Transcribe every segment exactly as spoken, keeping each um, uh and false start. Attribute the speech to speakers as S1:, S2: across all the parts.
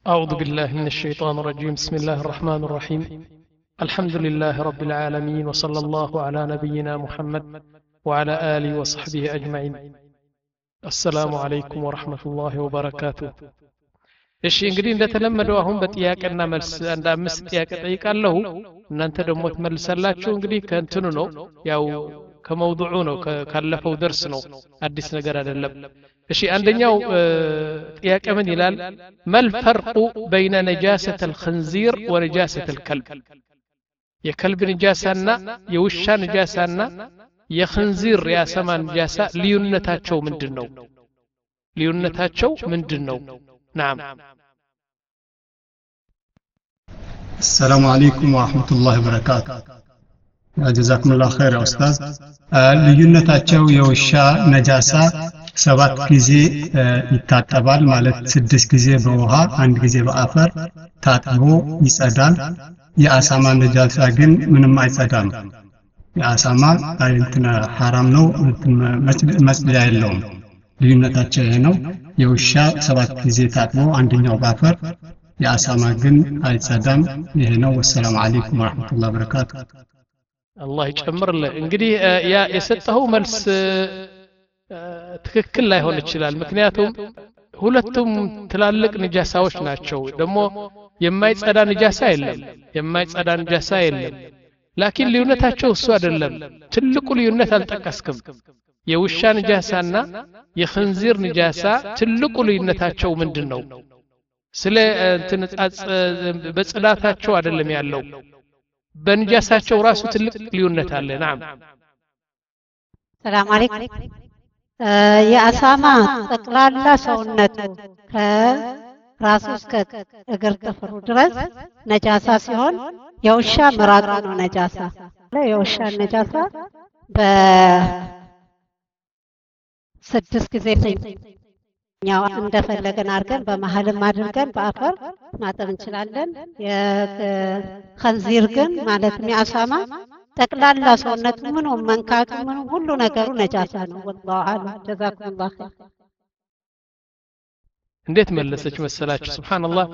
S1: أعوذ بالله من الشيطان الرجيم بسم الله الرحمن الرحيم الحمد لله رب العالمين وصلى الله على نبينا محمد وعلى آله وصحبه أجمعين السلام عليكم ورحمة الله وبركاته እሺ እንግዲህ እንደተለመደው አሁን በጥያቄና መልስ አንድ አምስት ጥያቄ ጠይቃለሁ እናንተ ደግሞ ትመልሳላችሁ እንግዲህ ከእንትኑ ነው ያው ከመውዱዑ ነው ካለፈው ደርስ ነው አዲስ ነገር አይደለም እሺ አንደኛው ጥያቄ ምን ይላል መል ፈርቁ በይነ ነጃሰተ الخنزير ونجاسة الكلب የከልብ ንጃሳና የውሻ ንጃሳና የخنزير ያሰማ ንጃሳ ልዩነታቸው ምንድነው ልዩነታቸው ምንድነው نعم
S2: السلام عليكم ورحمة الله وبركاته جزاكم الله خير يا أستاذ ልዩነታቸው የውሻ ነጃሳ ሰባት ጊዜ ይታጠባል ማለት ስድስት ጊዜ በውሃ አንድ ጊዜ በአፈር ታጥቦ ይጸዳል የአሳማ ነጃሳ ግን ምንም አይጸዳም የአሳማ እንትን حرام ነው መስለያ የለውም ልዩነታቸው ይሄ ነው የውሻ ሰባት ጊዜ ታጥቦ አንደኛው በአፈር የአሳማ ግን አይጸዳም ይሄ ነው ወሰላሙ አለይኩም ወራህመቱላሂ ወበረካቱ
S1: አላህ ይጨምርልህ እንግዲህ ያ የሰጠው መልስ ትክክል ላይሆን ይችላል ምክንያቱም ሁለቱም ትላልቅ ንጃሳዎች ናቸው ደግሞ የማይጸዳ ንጃሳ የለም የማይጸዳ ንጃሳ የለም ላኪን ልዩነታቸው እሱ አይደለም ትልቁ ልዩነት አልጠቀስክም የውሻ ንጃሳና የخنزير ንጃሳ ትልቁ ልዩነታቸው ምንድነው ስለ እንትንጻጽ በጽዳታቸው አይደለም ያለው በንጃሳቸው ራሱ ትልቅ ልዩነት አለ نعم
S3: ሰላም አለይኩም የአሳማ ጠቅላላ ሰውነቱ ከራሱ እስከ እግር ጥፍሩ ድረስ ነጃሳ ሲሆን የውሻ ምራቁ ነው ነጃሳ የውሻ ነጃሳ በስድስት ጊዜ ያው እንደፈለገን አድርገን በመሐልም አድርገን በአፈር ማጠብ እንችላለን የخنزير ግን ማለትም የአሳማ ጠቅላላ ሰውነቱ ምኑ መንካቱ ምኑ ሁሉ ነገሩ ነጃሳ ነው والله اعلم جزاكم الله خير
S1: እንዴት መለሰች መሰላችሁ ሱብሃንአላህ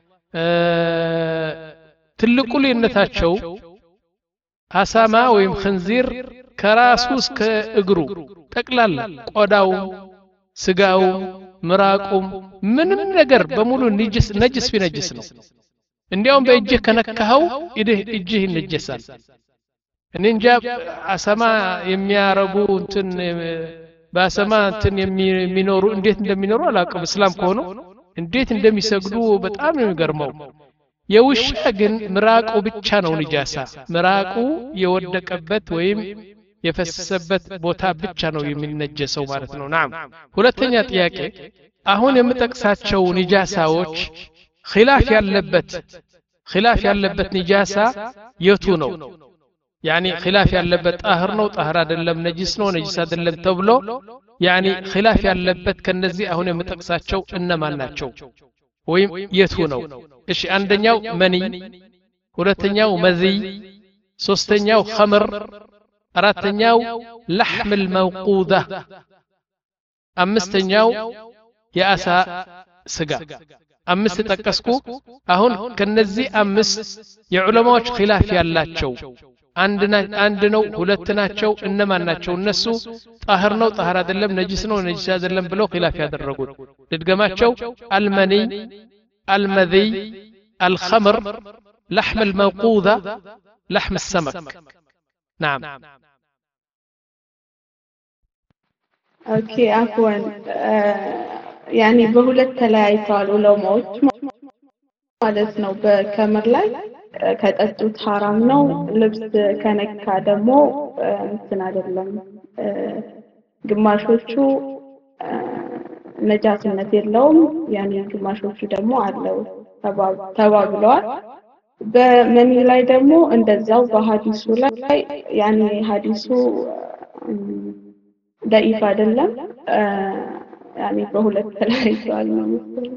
S1: ትልቁ ልዩነታቸው አሳማ ወይም خنزير ከራሱ እስከ እግሩ ጠቅላላ ቆዳው ስጋው ምራቁም ምንም ነገር በሙሉ ነጅስ ነጅስ ቢነጅስ ነው እንዲያውም በእጅህ ከነካኸው እድህ እጅህ ይነጀሳል እንንጃ አሳማ የሚያረቡ እንትን በአሳማ እንትን የሚኖሩ እንዴት እንደሚኖሩ አላውቅም እስላም ከሆኑ እንዴት እንደሚሰግዱ በጣም ነው የሚገርመው የውሻ ግን ምራቁ ብቻ ነው ንጃሳ ምራቁ የወደቀበት ወይም የፈሰሰበት ቦታ ብቻ ነው የሚነጀሰው ማለት ነው نعم ሁለተኛ ጥያቄ አሁን የምጠቅሳቸው ንጃሳዎች ኺላፍ ያለበት ኺላፍ ያለበት ንጃሳ የቱ ነው يعني ኺላፍ ያለበት ጣህር ነው ጣህር አይደለም ነጅስ ነው ነጅስ አይደለም ተብሎ يعني ኺላፍ ያለበት ከነዚህ አሁን የምጠቅሳቸው እነማን ናቸው ወይም የቱ ነው እሺ አንደኛው መኒ ሁለተኛው መዚ ሶስተኛው ኸምር አራተኛው لحم الموقوذة አምስተኛው የአሳ ስጋ አምስት ተጠቀስኩ አሁን ከነዚህ አምስት የዑለማዎች ኺላፍ ያላቸው አንድ አንድ ነው ሁለት ናቸው እነማን ናቸው እነሱ ጣህር ነው ጣህር አይደለም ነጅስ ነው ነጅስ አይደለም ብለው ኺላፍ ያደረጉት ድድገማቸው አልመኒ አልመዚ الخمر لحم الموقوذة لحم السمك نعم
S4: اوكي عفوا يعني በሁለት ተለያይተዋል ዑለማዎች ማለት ነው በከምር ላይ ከጠጡት حرام ነው ልብስ ከነካ ደግሞ እንትን አይደለም ግማሾቹ ነጃስነት የለውም ያኔ ግማሾቹ ደግሞ አለው ተባብለዋል በመኒ ላይ ደግሞ እንደዛው በሐዲሱ ላይ ያኔ ሐዲሱ ضعيف አይደለም ያኔ በሁለት ተለያይተዋል ነው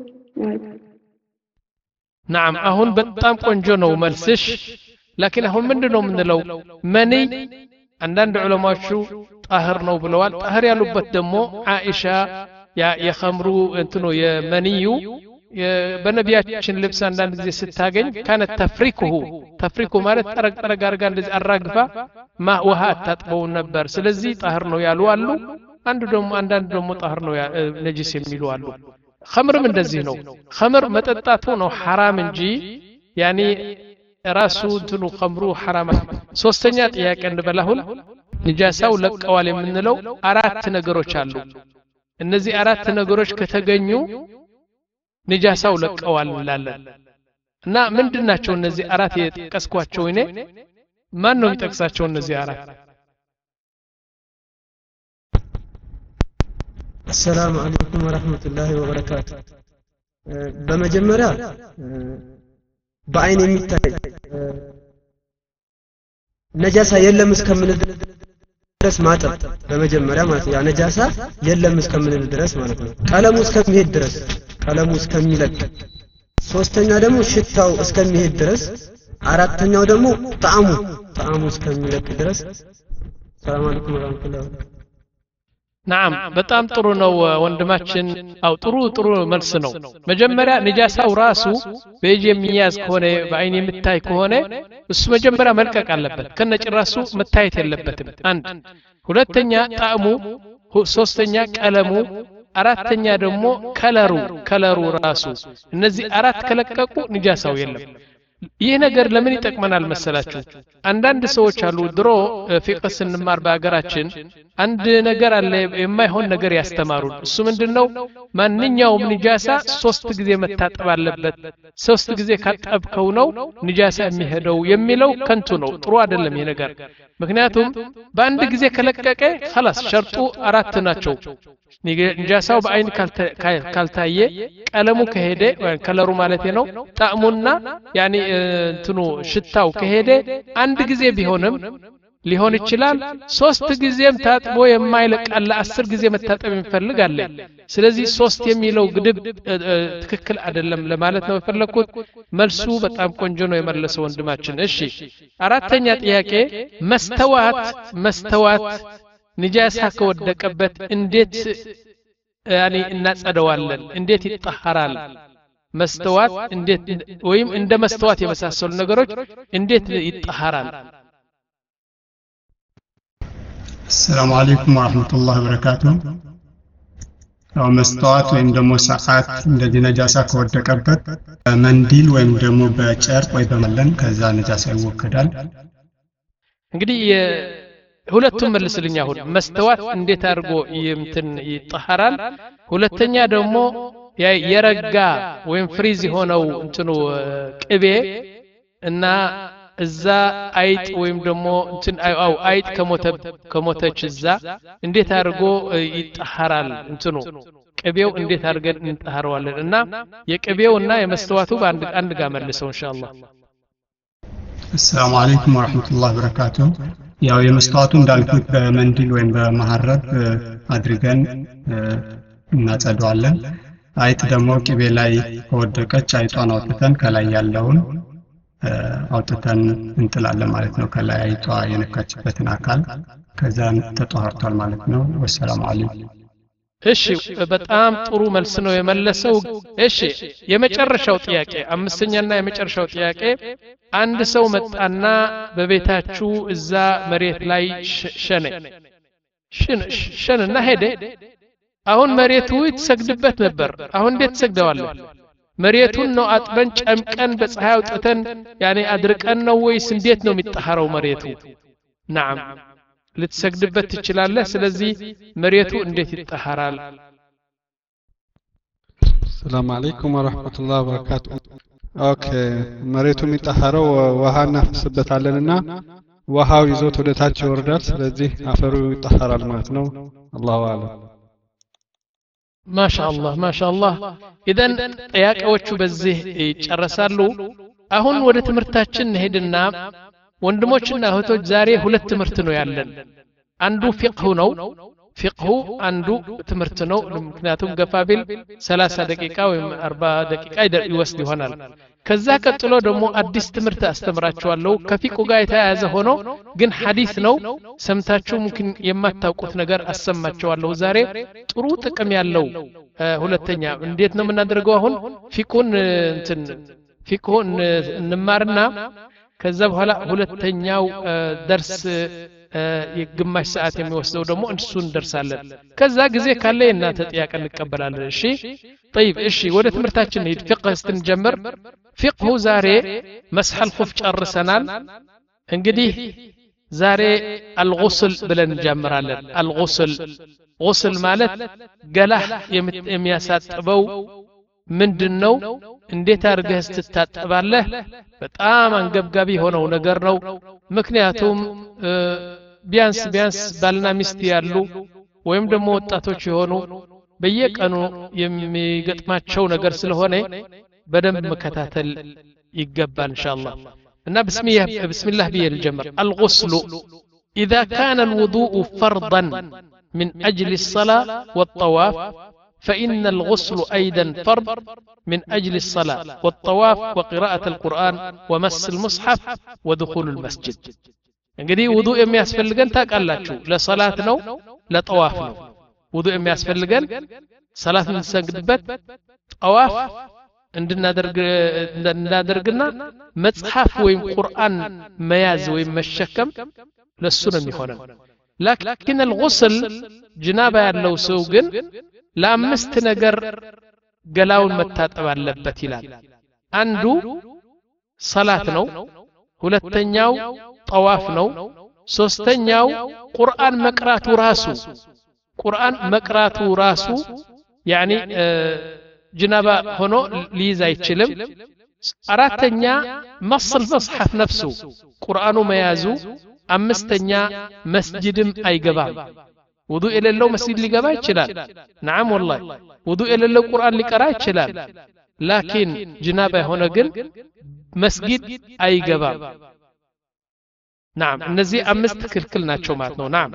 S1: نعم አሁን በጣም ቆንጆ ነው መልስሽ لكن አሁን ምንድነው የምንለው መኒ አንዳንድ ዑለማዎቹ ጣህር ነው ብለዋል ጣህር ያሉበት ደግሞ አይሻ ያ የخمሩ እንትኑ የመኒዩ በነቢያችን ልብስ አንዳንድ ጊዜ ስታገኝ ካነ ተፍሪኩሁ ተፍሪኩ ማለት ጠረቅ ጠረቅ አድርጋ እንደዚህ አራግፋ ማ ውሃ አታጥበው ነበር ስለዚህ ጣህር ነው ያሉ አሉ አንዱ ደግሞ አንዳንድ ደግሞ ጣህር ነው ነጅስ የሚሉ አሉ ኸምርም እንደዚህ ነው ኸምር መጠጣቱ ነው ሐራም እንጂ ያኒ ራሱ እንትኑ ኸምሩ ሐራም ሶስተኛ ጥያቄ እንበላሁን ንጃሳው ለቀዋል የምንለው አራት ነገሮች አሉ እነዚህ አራት ነገሮች ከተገኙ ንጃሳው ለቀዋል እንላለን እና ምንድናቸው እነዚህ አራት የጠቀስኳቸው እኔ ማን ነው የሚጠቅሳቸው እነዚህ አራት
S5: السلام عليكم ورحمة الله وبركاته በመጀመሪያ በአይን የሚታይ ነጃሳ የለም እስከምን ድረስ ማጠብ በመጀመሪያ ማለት ያ ነጃሳ የለም እስከምን ድረስ ማለት ነው ቀለሙ እስከሚሄድ ድረስ ቀለሙ እስከሚለቅ ሶስተኛ ደግሞ ሽታው እስከሚሄድ ድረስ አራተኛው ደግሞ ጣዕሙ ጣዕሙ እስከሚለቅ ድረስ ሰላም አለይኩም ወራህመቱላሂ ወበረካቱ
S1: نعم በጣም ጥሩ ነው ወንድማችን አው ጥሩ ጥሩ መልስ ነው መጀመሪያ ንጃሳው ራሱ በእጅ የሚያዝ ከሆነ በአይን የምታይ ከሆነ እሱ መጀመሪያ መልቀቅ አለበት ከነጭራሱ መታየት የለበትም አንድ ሁለተኛ ጣዕሙ ሶስተኛ ቀለሙ አራተኛ ደግሞ ከለሩ ከለሩ ራሱ እነዚህ አራት ከለቀቁ ንጃሳው የለም ይህ ነገር ለምን ይጠቅመናል መሰላችሁ አንዳንድ ሰዎች አሉ ድሮ ፊቅህ ስንማር በአገራችን አንድ ነገር አለ የማይሆን ነገር ያስተማሩን እሱ ምንድነው ማንኛውም ንጃሳ ሶስት ጊዜ መታጠብ አለበት ሶስት ጊዜ ካጠብከው ነው ንጃሳ የሚሄደው የሚለው ከንቱ ነው ጥሩ አይደለም ይሄ ነገር ምክንያቱም በአንድ ጊዜ ከለቀቀ خلاص ሸርጡ አራት ናቸው ንጃሳው በአይን ካልታየ ቀለሙ ከሄደ ከለሩ ማለት ነው ጣዕሙና ያኒ እንትኑ ሽታው ከሄደ አንድ ጊዜ ቢሆንም ሊሆን ይችላል ሶስት ጊዜም ታጥቦ የማይለቃለ አስር ጊዜ መታጠብ የሚፈልግ አለ ስለዚህ ሶስት የሚለው ግድብ ትክክል አይደለም ለማለት ነው የፈለኩት መልሱ በጣም ቆንጆ ነው የመለሰው ወንድማችን እሺ አራተኛ ጥያቄ መስተዋት መስተዋት ንጃሳ ከወደቀበት እንዴት ያኒ እናጸደዋለን እንዴት ይጣሐራል መስተዋት እንዴት ወይም እንደ መስተዋት የመሳሰሉ ነገሮች እንዴት ይጣሐራል
S2: السلام عليكم ورحمة الله وبركاته ያው መስተዋት ወይም ደግሞ ሰዓት እንደዚህ ነጃሳ ከወደቀበት መንዲል ወይም ደግሞ በጨርቅ ወይ በመለም ከዛ ነጃሳ ይወገዳል
S1: እንግዲህ ሁለቱም መልስልኛ አሁን መስተዋት እንዴት አድርጎ ይምትን ይጣሐራል ሁለተኛ ደግሞ የረጋ ወይም ፍሪዝ ሆነው እንትኑ ቅቤ እና እዛ አይጥ ወይም ደግሞ እንትን አው አይጥ ከሞተ ከሞተች እዛ እንዴት አድርጎ ይጣሐራል እንትኑ ቅቤው እንዴት አድርገን እንጣሐረዋለን እና የቅቤውና የመስተዋቱ በአንድ አንድ ጋር መልሰው ኢንሻአላህ
S2: السلام عليكم ورحمة الله وبركاته ያው የመስተዋቱ እንዳልኩት በመንዲል ወይም በመሐረብ አድርገን እናጸደዋለን አይጥ ደግሞ ቅቤ ላይ ከወደቀች አይጧን አውጥተን ከላይ ያለውን አውጥተን እንጥላለን ማለት ነው ከላይ አይጧ የነካችበትን አካል ከዛን ተጣርቷል ማለት ነው ወሰላሙ አለይኩም
S1: እሺ በጣም ጥሩ መልስ ነው የመለሰው እሺ የመጨረሻው ጥያቄ አምስተኛና የመጨረሻው ጥያቄ አንድ ሰው መጣና በቤታችሁ እዛ መሬት ላይ ሸነ ሸነ ሸነና ሄደ አሁን መሬቱ ይተሰግድበት ነበር አሁን እንዴት ተሰግደዋለህ መሬቱን ነው አጥበን ጨምቀን በፀሐይ አውጥተን ያኔ አድርቀን ነው ወይስ እንዴት ነው የሚጣሐረው መሬቱ نعم ልትሰግድበት ትችላለህ ስለዚህ መሬቱ እንዴት ይጣሐራል
S6: السلام عليكم ورحمة الله وبركاته اوكي መሬቱ የሚጣሐረው ውሃ እናፈስበታለንና ውሃው ይዞት ወደ ታች ይወርዳል ስለዚህ አፈሩ ይጣሐራል ማለት ነው አላሁ አለም
S1: ما شاء الله ما شاء الله اذا ጥያቄዎቹ በዚህ ይጨረሳሉ አሁን ወደ ትምህርታችን ሄድና ወንድሞችና እህቶች ዛሬ ሁለት ትምህርት ነው ያለን አንዱ ፊቅሁ ነው ፊቅሁ አንዱ ትምህርት ነው ምክንያቱም ገፋቢል ሰላሳ ደቂቃ ወይም አርባ ደቂቃ ይወስድ ይሆናል ከዛ ቀጥሎ ደግሞ አዲስ ትምህርት አስተምራችኋለሁ ከፊቁ ጋር የተያያዘ ሆኖ ግን ሐዲስ ነው ሰምታችሁ ሙምኪን የማታውቁት ነገር አሰማችኋለሁ ዛሬ ጥሩ ጥቅም ያለው ሁለተኛ እንዴት ነው የምናደርገው አሁን ፊቁን እንትን ፊቁን እንማርና ከዛ በኋላ ሁለተኛው ደርስ የግማሽ ሰዓት የሚወስደው ደግሞ እሱን ደርሳለን ከዛ ጊዜ ካለ እናንተ ጥያቄ እንቀበላለን እሺ طيب እሺ ወደ ትምህርታችን ሄድ ፍቅህ ስትንጀምር ፍቅሁ ዛሬ መስح الخف ጨርሰናል እንግዲህ ዛሬ الغسل ብለን እንጀምራለን الغسل غسل ማለት ገላህ የሚያሳጥበው ምንድነው እንዴት አርገህ ስትታጠባለህ በጣም አንገብጋቢ ሆነው ነገር ነው ምክንያቱም ቢያንስ ቢያንስ ባልና ሚስት ያሉ ወይም ደግሞ ወጣቶች የሆኑ በየቀኑ የሚገጥማቸው ነገር ስለሆነ በደንብ መከታተል ይገባል ኢንሻአላህ እና بسميه بسم الله بيه الجمر الغسل إذا كان الوضوء فرضا من أجل الصلاة والطواف فإن الغسل أيضا فرض من أجل الصلاة والطواف وقراءة القرآن ومس المصحف ودخول المسجد እንግዲህ ውዱእ የሚያስፈልገን ታውቃላችሁ ለሰላት ነው ለጠዋፍ ነው ውዱእ የሚያስፈልገን ሰላት እንሰግድበት ጠዋፍ እንድናደርግ እንድናደርግና መጽሐፍ ወይም ቁርአን መያዝ ወይም መሸከም ለሱ ነው የሚሆነው لكن الغسل ጅናባ ያለው ሰው ግን ለአምስት ነገር ገላውን መታጠብ አለበት ይላል አንዱ ሰላት ነው ሁለተኛው ጠዋፍ ነው ሶስተኛው ቁርአን መቅራቱ ራሱ ቁርአን መቅራቱ ራሱ يعني ጅናባ ሆኖ ሊይዝ አይችልም አራተኛ መስል መጽሐፍ ነፍሱ ቁርአኑ መያዙ አምስተኛ መስጂድም አይገባም ውዱእ የሌለው መስጂድ ሊገባ ይችላል نعم والله ውዱእ የሌለው ቁርአን ሊቀራ ይችላል لكن ጅናባ ሆነ ግን መስጊድ አይገባም نعم እነዚህ አምስት ክልክል ናቸው ማለት ነው نعم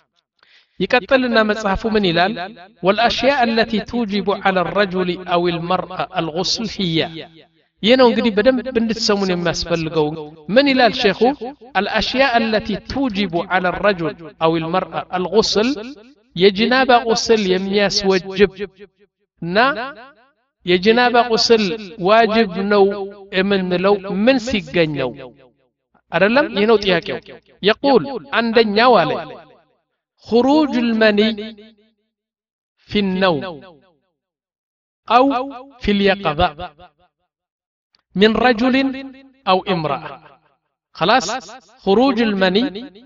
S1: يقتلنا مصحفه من يلال والاشياء التي توجب على الرجل او المراه الغسل هي ينو እንግዲህ በደንብ እንድትሰሙን የሚያስፈልገው ምን ይላል ሼኹ الاشياء التي توجب على الرجل او المراه الغسل የጅናባ غسل የሚያስወጅብ እና የጅናባ غسل ዋጅብ ነው የምንለው ምን ሲገኘው አይደለም ይሄ ነው ጥያቄው يقول አንደኛው አለ خروج المني في النوم أو في اليقظة من رجل أو امرأة خلاص خروج المني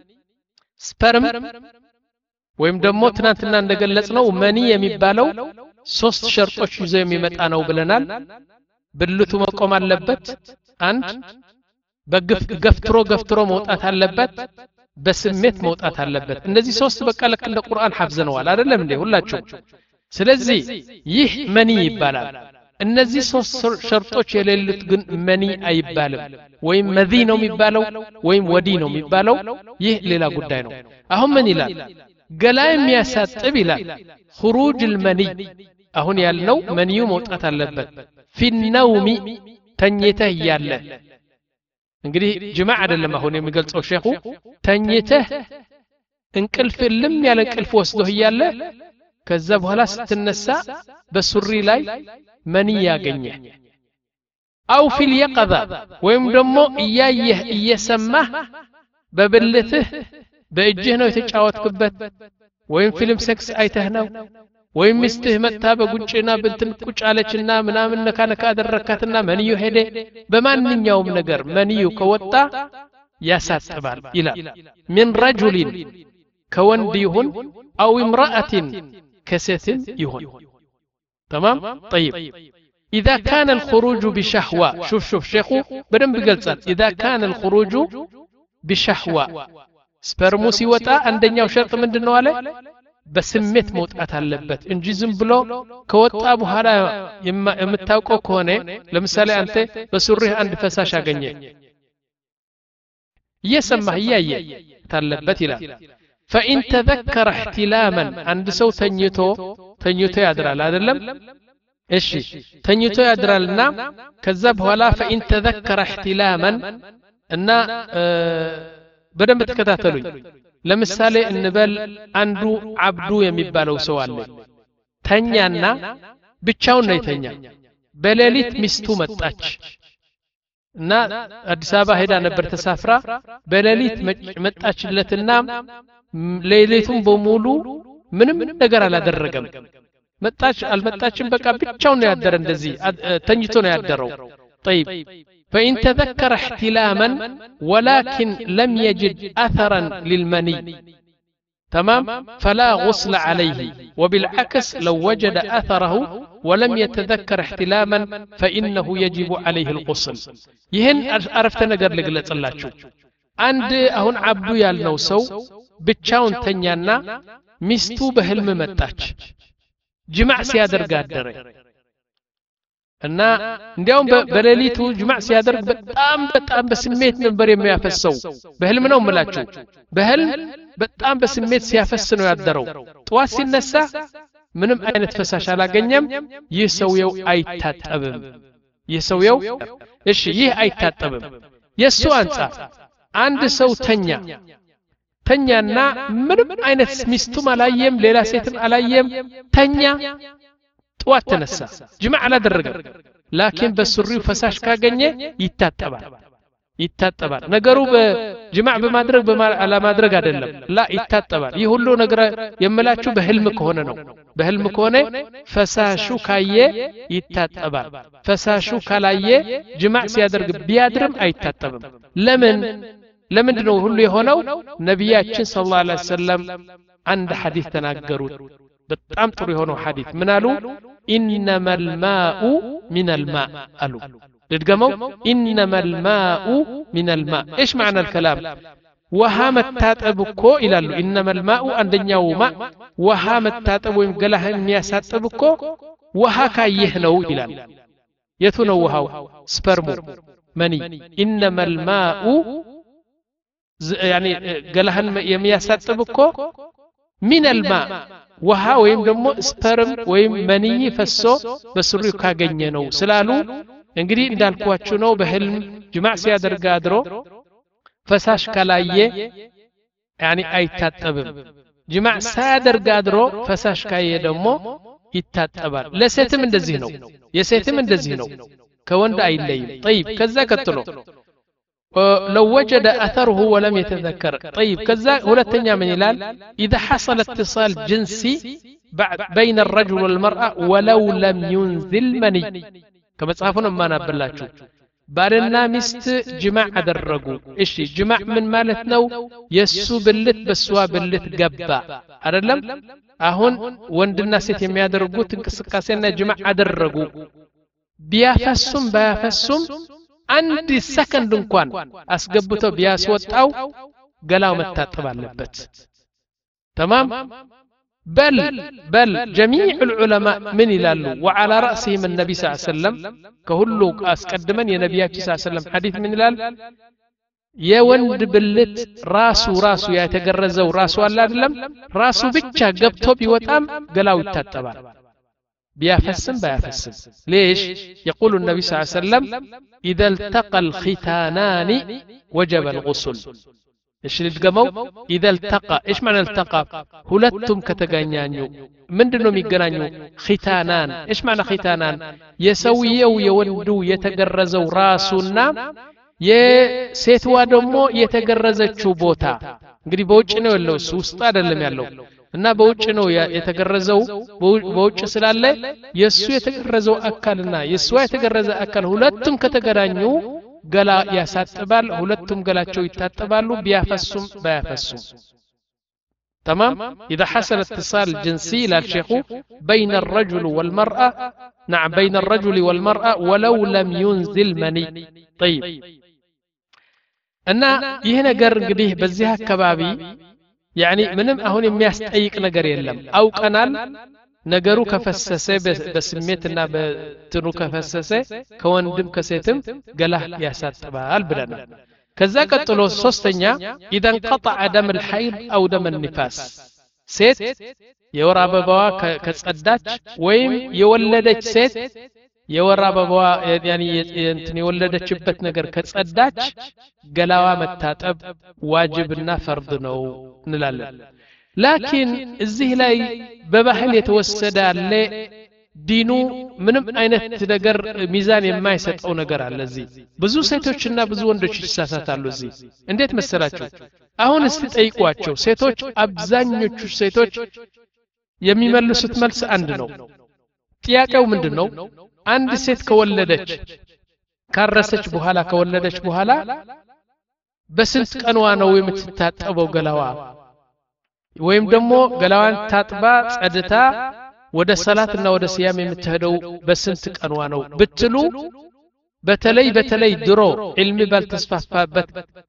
S1: سبرم ወይም ደግሞ ትናንትና እንደገለጽነው መኒ የሚባለው ሶስት ሸርጦች ይዘው የሚመጣ ነው ብለናል ብልቱ መቆም አለበት አንድ በግፍ ገፍትሮ ገፍትሮ መውጣት አለበት በስሜት መውጣት አለበት እነዚህ ሶስት በቃ ለክ እንደ ቁርአን ሐፍዘነዋል አይደለም እንዴ ሁላችሁ ስለዚህ ይህ መኒ ይባላል እነዚህ ሶስት ሸርጦች የሌሉት ግን መኒ አይባልም ወይም መዚ ነው የሚባለው ወይም ወዲ ነው የሚባለው ይህ ሌላ ጉዳይ ነው አሁን ምን ይላል ገላ የሚያሳጥብ ይላል خروج المني አሁን ያልነው መኒዩ መውጣት አለበት في النوم ተኝተህ ያለ እንግዲህ ጅማዕ አይደለም አሁን የሚገልጸው ሼኹ ተኝተህ እንቅልፍ ልም ያለ እንቅልፍ ወስዶህ ያለ ከዛ በኋላ ስትነሳ በሱሪ ላይ መኒ ያገኘ አው في اليقظة ወይም ደግሞ እያየህ እየሰማህ በብልትህ በእጅህ ነው የተጫወትክበት ወይም ፊልም ሴክስ አይተህ ነው ወይም ሚስትህ መጣ በጉጭና በእንትን ቁጭ አለችና ምናምን ነካ ነካ አደረካትና መንዩ ሄደ በማንኛውም ነገር መንዩ ከወጣ ያሳጥባል ይላል من رجل ከወንድ ይሁን او امراه ከሴት ይሁን تمام طيب اذا كان الخروج بشهوه شوف شوف شيخو بدم بقلصال اذا كان الخروج بشهوه ስፐርሙ ሲወጣ አንደኛው ሸርጥ ምንድነው አለ በስሜት መውጣት አለበት እንጂ ዝም ብሎ ከወጣ በኋላ የምታውቀው ከሆነ ለምሳሌ አንተ በሱሪህ አንድ ፈሳሽ አገኘ እየሰማህ እያየ ታለበት ይላል فإن تذكر احتلاما عند ሰው ተኝቶ ተኝቶ ያድራል አይደለም እሺ ተኝቶ ያድራልና ከዛ በኋላ فإن تذكر احتلاما እና በደንብ ተከታተሉኝ ለምሳሌ እንበል አንዱ አብዱ የሚባለው ሰው አለ ተኛና ብቻውን ነው የተኛ በሌሊት ሚስቱ መጣች እና አዲስ አበባ ሄዳ ነበር ተሳፍራ በሌሊት መጣችለትና ሌሊቱን በሙሉ ምንም ነገር አላደረገም መጣች አልመጣችም በቃ ብቻውን ነው ያደረ እንደዚህ ተኝቶ ነው ያደረው طيب فإن تذكر احتلاما ولكن لم يجد أثرا للمني تمام فلا غسل عليه وبالعكس لو وجد أثره ولم يتذكر احتلاما فإنه يجب عليه الغسل يهن عرفت نقر لقلت الله شو عند هون عبدو يالنو سو بتشاون تنيانا مستو بهلم متاج جمع سيادر قادر እና እንዲያውም በሌሊቱ ጅማዕ ሲያደርግ በጣም በጣም በስሜት ነበር የሚያፈሰው በህልም ነው ምላችሁ በህልም በጣም በስሜት ሲያፈስ ነው ያደረው ጧት ሲነሳ ምንም አይነት ፈሳሽ አላገኘም ይህ ሰውየው አይታጠብም ይህ ሰውየው እሺ ይህ አይታጠብም የሱ አንጻር አንድ ሰው ተኛ ተኛና ምንም አይነት ሚስቱም አላየም ሌላ ሴትም አላየም ተኛ ጧት ተነሳ ጅማዕ አላደረገም ላኪን በሱሪው ፈሳሽ ካገኘ ይታጠባል ይታጠባል ነገሩ በጅማዕ በማድረግ በማላ ማድረግ አይደለም ላ ይታጠባል ይህ ሁሉ ነገር የምላችሁ በህልም ከሆነ ነው በህልም ከሆነ ፈሳሹ ካየ ይታጠባል ፈሳሹ ካላየ ጅማዕ ሲያደርግ ቢያድርም አይታጠብም ለምን ለምንድነው ሁሉ የሆነው ነብያችን ሰለላሁ ዐለይሂ ወሰለም አንድ ሐዲስ ተናገሩት በጣም ጥሩ የሆነው ሐዲስ ምን አሉ إنما الماء من الماء قالوا لدقموا إنما الماء من الماء إيش معنى الكلام وها متاتبكو إلى إنما الماء عندنا ماء وها متاتب ويمقلها مياساتبكو وها كايهنو إلى يتنو وهاو سبرمو مني إنما الماء يعني قالها مياساتبكو من الماء ውሃ ወይም ደግሞ ስፐርም ወይም መንይ ፈሶ በሱሪው ካገኘ ነው ስላሉ እንግዲህ እንዳልኳችሁ ነው በህልም ጅማዕ ሲያደርግ አድሮ ፈሳሽ ካላየ ያኒ አይታጠብም ጅማዕ ሳያደርግ አድሮ ፈሳሽ ካየ ደግሞ ይታጠባል ለሴትም እንደዚህ ነው የሴትም እንደዚህ ነው ከወንድ አይለይም طيب ከዛ ቀጥሎ لو وجد أثره ولم يتذكر طيب كذا ولتنيا من الهلال إذا حصل اتصال جنسي بين الرجل والمرأة ولو لم ينزل مني كما تصافون ما نبلاتشو بارنا مست جماع أدرقو إيشي جماع من مالتنا يسو بلت بسوا بلت قبا أرلم أهون وند الناس يتم يدرقو تنكسكاسينا جماع أدرقو بيافسم بيافسم አንድ ሰከንድ እንኳን አስገብቶ ቢያስወጣው ገላው መታጠብ አለበት تمام بل بل جميع العلماء من يلالو وعلى رأسهم النبي صلى الله عليه وسلم كهلو أسقدمن يا نبي صلى الله عليه وسلم حديث من يلال يا وند بلت راسو راسو يا تجرزو راسو الله دلم راسو بيتشا قبطو بيوتام قلاو يتاتبال بيافسم بيافسم ليش يقول النبي صلى الله عليه وسلم إذا التقى الختانان وجب الغسل إيش اللي تقاموا إذا التقى إيش معنى التقى هلتم كتغانيانيو من دنو ميقرانيو ختانان إيش معنى ختانان يسويو يوندو يتقرزو راسونا يسيتوا دمو يتقرزچو بوتا እንግዲህ በውጭ ነው ያለው ውስጥ አይደለም ያለው እና በውጭ ነው የተገረዘው በውጭ ስላለ የሱ የተገረዘው አካልና የሱ የተገረዘ አካል ሁለቱም ከተገናኙ ገላ ያሳጥባል ሁለቱም ገላቸው ይታጠባሉ ቢያፈሱም ባያፈሱም تمام إذا حصل اتصال جنسي لا شيخ بين الرجل والمرأة نعم بين الرجل والمرأة ولو لم ينزل مني طيب أنا يهنا قر قديه بزيها كبابي يعني منم أهون የሚያስጠይቅ ነገር የለም አውቀናል ነገሩ ከፈሰሰ በስሜትና በትኑ ከፈሰሰ ከወንድም ከሴትም ገላ ያሳጥባል ብለናል ከዛ ቀጥሎ ሶስተኛ اذا انقطع دم الحيض او دم النفاس ሴት የወር አበባዋ ከጸዳች ወይም የወለደች ሴት የወር አበባዋ ያኒ እንትን የወለደችበት ነገር ከጸዳች ገላዋ መታጠብ ዋጅብና ፈርድ ነው እንላለን። ላኪን እዚህ ላይ በባህል የተወሰደ አለ ዲኑ ምንም አይነት ነገር ሚዛን የማይሰጠው ነገር አለ። እዚህ ብዙ ሴቶችና ብዙ ወንዶች ይሳሳታሉ። እዚህ እንዴት መሰላችሁ? አሁን እስቲ ጠይቋቸው ሴቶች፣ አብዛኞቹ ሴቶች የሚመልሱት መልስ አንድ ነው። ጥያቄው ምንድነው? አንድ ሴት ከወለደች ካረሰች በኋላ ከወለደች በኋላ በስንት ቀንዋ ነው የምትታጠበው ገላዋ? ወይም ደግሞ ገላዋን ታጥባ ጸድታ ወደ ሰላትና ወደ ሲያም የምትሄደው በስንት ቀንዋ ነው ብትሉ፣ በተለይ በተለይ ድሮ ዒልም ባልተስፋፋበት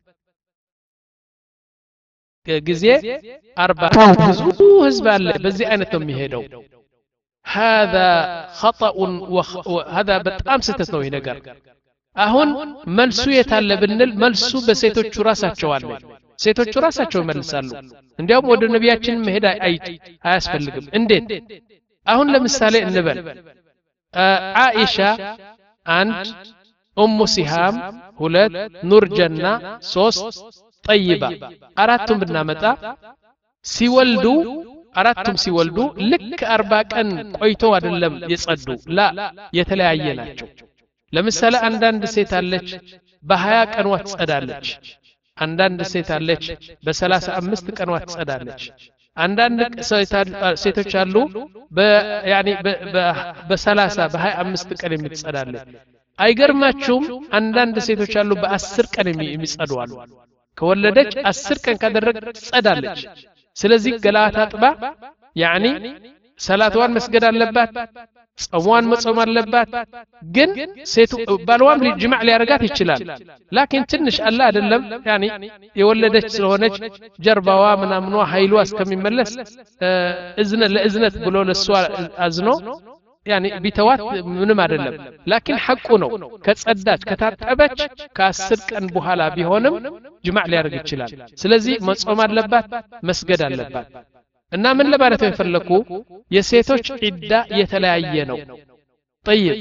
S1: ጊዜ አርባ ብዙ ህዝብ አለ በዚህ አይነት ነው የሚሄደው። هذا خطأ وهذا በጣም ስህተት ነው ይሄ ነገር። አሁን መልሱ የታለ ብንል መልሱ በሴቶቹ ራሳቸው አለ። ሴቶቹ ራሳቸው ይመልሳሉ። እንዲያውም ወደ ነቢያችን መሄድ አያስፈልግም። እንዴት? አሁን ለምሳሌ እንበል አኢሻ አንድ፣ ኡሙ ሲሃም ሁለት፣ ኑር ጀና ሶስት፣ ጠይባ አራቱም ብናመጣ ሲወልዱ አራቱም ሲወልዱ ልክ አርባ ቀን ቆይተው አይደለም የጸዱ፣ ላ የተለያየ ናቸው። ለምሳሌ አንዳንድ ሴት አለች በሀያ ቀኗ ትጸዳለች፣ አንዳንድ ሴት አለች በሰላሳ አምስት ቀኗ ትጸዳለች። አንዳንድ ሴቶች አሉ በያኒ በሰላሳ በሀያ አምስት ቀን የምትጸዳለች። አይገርማችሁም? አንዳንድ ሴቶች አሉ በአስር ቀን የሚጸዱ አሉ። ከወለደች አስር ቀን ካደረገች ትጸዳለች። ስለዚህ ገላዋ ታጥባ ያኒ ሰላቷን መስገድ አለባት፣ ጾሟን መጾም አለባት። ግን ሴቱ ባልዋም ጅማዕ ሊያረጋት ይችላል። ላኪን ትንሽ አላ አይደለም ያኒ የወለደች ስለሆነች ጀርባዋ ምናምኗ ኃይሏ እስከሚመለስ እዝነ ለእዝነት ብሎ ለሷ አዝኖ ያኒ ቢተዋት ምንም አይደለም። ላኪን ሐቁ ነው ከጸዳች ከታጠበች ከአስር ቀን በኋላ ቢሆንም ጅማዕ ሊያረግ ይችላል። ስለዚህ መጾም አለባት፣ መስገድ አለባት። እና ምን ለማለት ነው የፈለኩ? የሴቶች ዒዳ የተለያየ ነው። طيب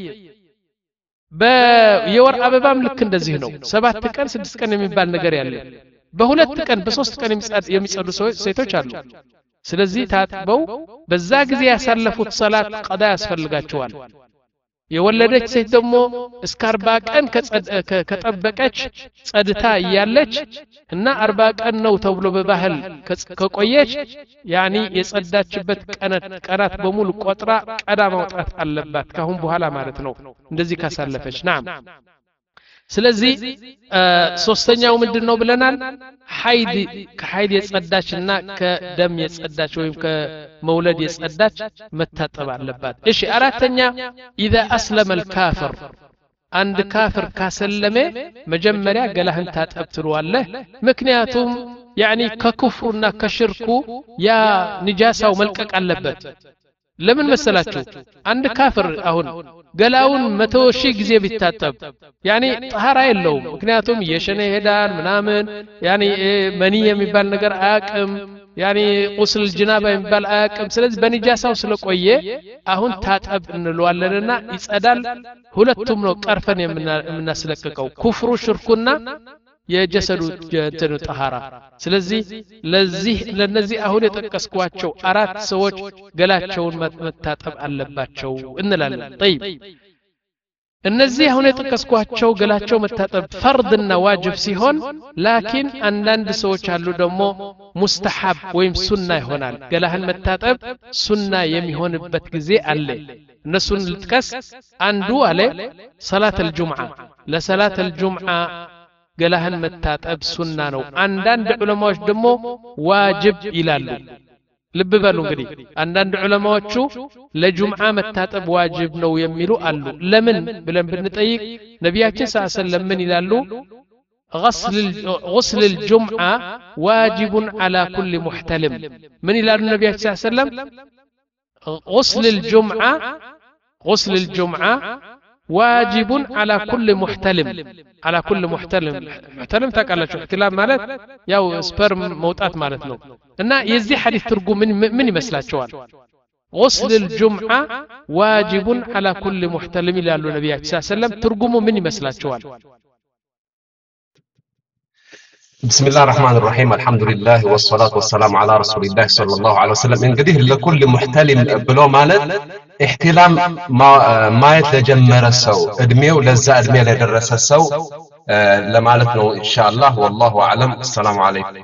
S1: በየወር አበባም ልክ እንደዚህ ነው። ሰባት ቀን ስድስት ቀን የሚባል ነገር ያለ፣ በሁለት ቀን በሶስት ቀን የሚጸዱ ሴቶች አሉ። ስለዚህ ታጥበው በዛ ጊዜ ያሳለፉት ሰላት ቀዳ ያስፈልጋቸዋል። የወለደች ሴት ደግሞ እስከ አርባ ቀን ከጠበቀች ጸድታ እያለች እና አርባ ቀን ነው ተብሎ በባህል ከቆየች ያኒ የጸዳችበት ቀናት በሙሉ ቆጥራ ቀዳ ማውጣት አለባት ካሁን በኋላ ማለት ነው፣ እንደዚህ ካሳለፈች። ናም ስለዚህ ሶስተኛው ምንድነው ብለናል? ሐይድ ከሐይድ የጸዳችና ከደም የጸዳች ወይም ከመውለድ የጸዳች መታጠብ አለባት። እሺ አራተኛ اذا اسلم الكافر አንድ ካፍር ካሰለመ መጀመሪያ ገላህን ታጠብ ትሏለህ። ምክንያቱም ያኒ ከኩፍሩና ከሽርኩ ያ ንጃሳው መልቀቅ አለበት። ለምን መሰላችሁ? አንድ ካፍር አሁን ገላውን መቶ ሺህ ጊዜ ቢታጠብ ያኒ ጠሃራ የለውም። ምክንያቱም የሸነ ይሄዳል ምናምን ያኒ መኒ የሚባል ነገር አያቅም፣ ያኒ ቁስል ጅናባ የሚባል አያቅም። ስለዚህ በንጃሳው ስለቆየ አሁን ታጠብ እንለዋለንና ይጸዳል። ሁለቱም ነው ቀርፈን የምናስለቀቀው ኩፍሩ ሽርኩና የጀሰዱ ጀንተኑ ጠሃራ። ስለዚህ ለዚህ ለነዚህ አሁን የጠቀስኳቸው አራት ሰዎች ገላቸውን መታጠብ አለባቸው እንላለን። طيب እነዚህ አሁን የጠቀስኳቸው ገላቸው መታጠብ ፈርድና ዋጅብ ሲሆን፣ ላኪን አንዳንድ ሰዎች አሉ ደግሞ ሙስተሐብ ወይም ሱና ይሆናል። ገላህን መታጠብ ሱና የሚሆንበት ጊዜ አለ። እነሱን ልጥቀስ። አንዱ አለ ሰላተል ጁምዓ፣ ለሰላተል ጁምዓ ገላህን መታጠብ ሱና ነው። አንዳንድ ዑለማዎች ደግሞ ዋጅብ ይላሉ። ልብ በሉ እንግዲህ አንዳንድ ዑለማዎቹ ለጁምዓ መታጠብ ዋጅብ ነው የሚሉ አሉ። ለምን ብለን ብንጠይቅ ነቢያችን ሰለላሁ ዐለይሂ ወሰለም ምን ይላሉ? غسل الجمعة واجب على كل محتلم። ምን ይላሉ ነቢያችን ሰለላሁ ዐለይሂ ወሰለም? غسل الجمعة غسل الجمعة واجب على كل محتلم على كل محتلم محتلم تقالچو احتلام ማለት ያው ስፐርም መውጣት ማለት ነው እና የዚህ ሐዲስ ትርጉም ምን ምን ይመስላችኋል غسل الجمعة واجب على كل محتلم ይላሉ ነብያችን ሰለላሁ ዐለይሂ ወሰለም ትርጉሙ ምን ይመስላችኋል
S7: بسم الله الرحمن الرحيم الحمد لله والصلاة والسلام على رسول الله صلى الله عليه وسلم እንግዲህ ለኩል محتلم ብሎ ማለት احتلام ما ما የተጀመረ ሰው እድሜው ለዛ እድሜ ላይ ደረሰ ሰው ለማለት ነው ኢንሻአላህ والله اعلم السلام عليكم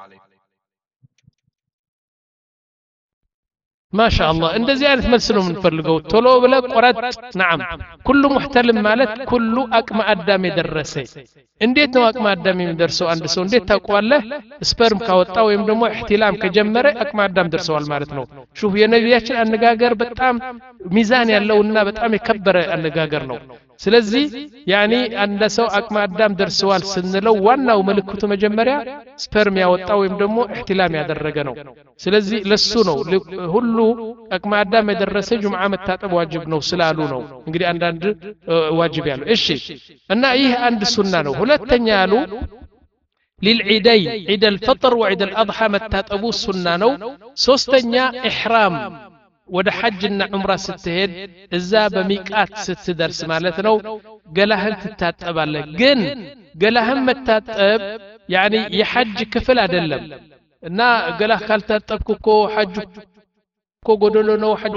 S1: ما شاء الله እንደዚህ አይነት መልስ ነው የምንፈልገው ቶሎ ብለ ቆረጥ نعم كل محتلم ማለት كل አቅመ አዳም የደረሰ እንዴት ነው አቅመ አዳም የሚደርሰው አንድ ሰው እንዴት ታውቀዋለህ ስፐርም ካወጣ ወይም ደግሞ احتلام ከጀመረ አቅመ አዳም ደርሰዋል ማለት ነው ሹፍ የነብያችን አነጋገር በጣም ሚዛን ያለውና በጣም የከበረ አነጋገር ነው ስለዚህ ያኒ አንድ ሰው አቅመ አዳም ደርሰዋል ስንለው ዋናው መልእክቱ መጀመሪያ ስፐርም ያወጣው ወይም ደግሞ احتلام ያደረገ ነው ስለዚህ ለሱ ነው ሁሉ አቅመ አዳም የደረሰ ጁምዓ መታጠብ ዋጅብ ነው ስላሉ ነው እንግዲህ አንዳንድ ዋጅብ ያለው እሺ እና ይህ አንድ ሱና ነው ሁለተኛ ያሉ للعيدين عيد الفطر وعيد الاضحى متاطبو سنة ነው ሶስተኛ ኢህራም ወደ ሐጅና ዑምራ ስትሄድ እዛ በሚቃት ስትደርስ ማለት ነው ገላህን ትታጠባለህ ግን ገላህን መታጠብ ያኒ የሐጅ ክፍል አይደለም እና ገላህ ካልታጠብኩ እኮ ሐጅ እኮ ጎደሎ ነው ሐዱ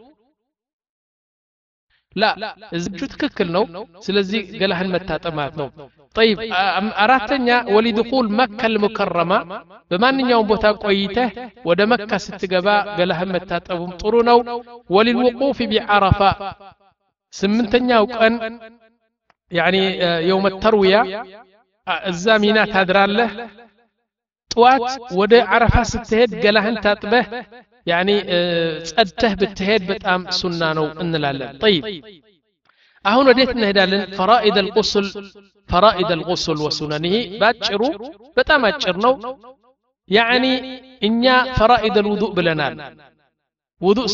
S1: لا እዝጁ ትክክል ነው ስለዚህ ገላህን መታጠብ ማለት ነው طيب አራተኛ ولدخول مكة المكرمة በማንኛውም ቦታ ቆይተህ ወደ መካ ስትገባ ገላህን መታጠቡም ጥሩ ነው وللوقوف بعرفة ስምንተኛው ቀን يعني يوم التروية እዛ ሚና ታድራለህ طوات ወደ عرفة ስትሄድ ገላህን ታጥበህ يعني ጸድተህ ብትሄድ በጣም ሱና ነው እንላለን طيب አሁን ወዴት እንሄዳለን فرائض الغسل فرائض الغسل وسننه ባጭሩ በጣም አጭር ነው يعني እኛ فرائض الوضوء ብለናል ውዱእ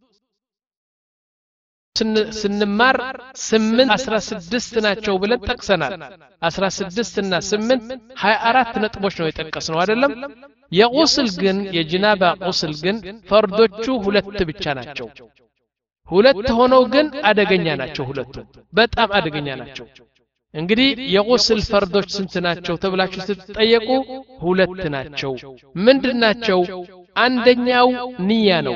S1: ስንማር ስምንት አስራ ስድስት ናቸው ብለን ጠቅሰናል አስራ ስድስት እና ስምንት ሃያ አራት ነጥቦች ነው የጠቀስነው አይደለም የጉስል ግን የጅናባ ጉስል ግን ፈርዶቹ ሁለት ብቻ ናቸው ሁለት ሆነው ግን አደገኛ ናቸው ሁለቱ በጣም አደገኛ ናቸው እንግዲህ የጉስል ፈርዶች ስንት ናቸው ተብላችሁ ስትጠየቁ ሁለት ናቸው ምንድናቸው አንደኛው ንያ ነው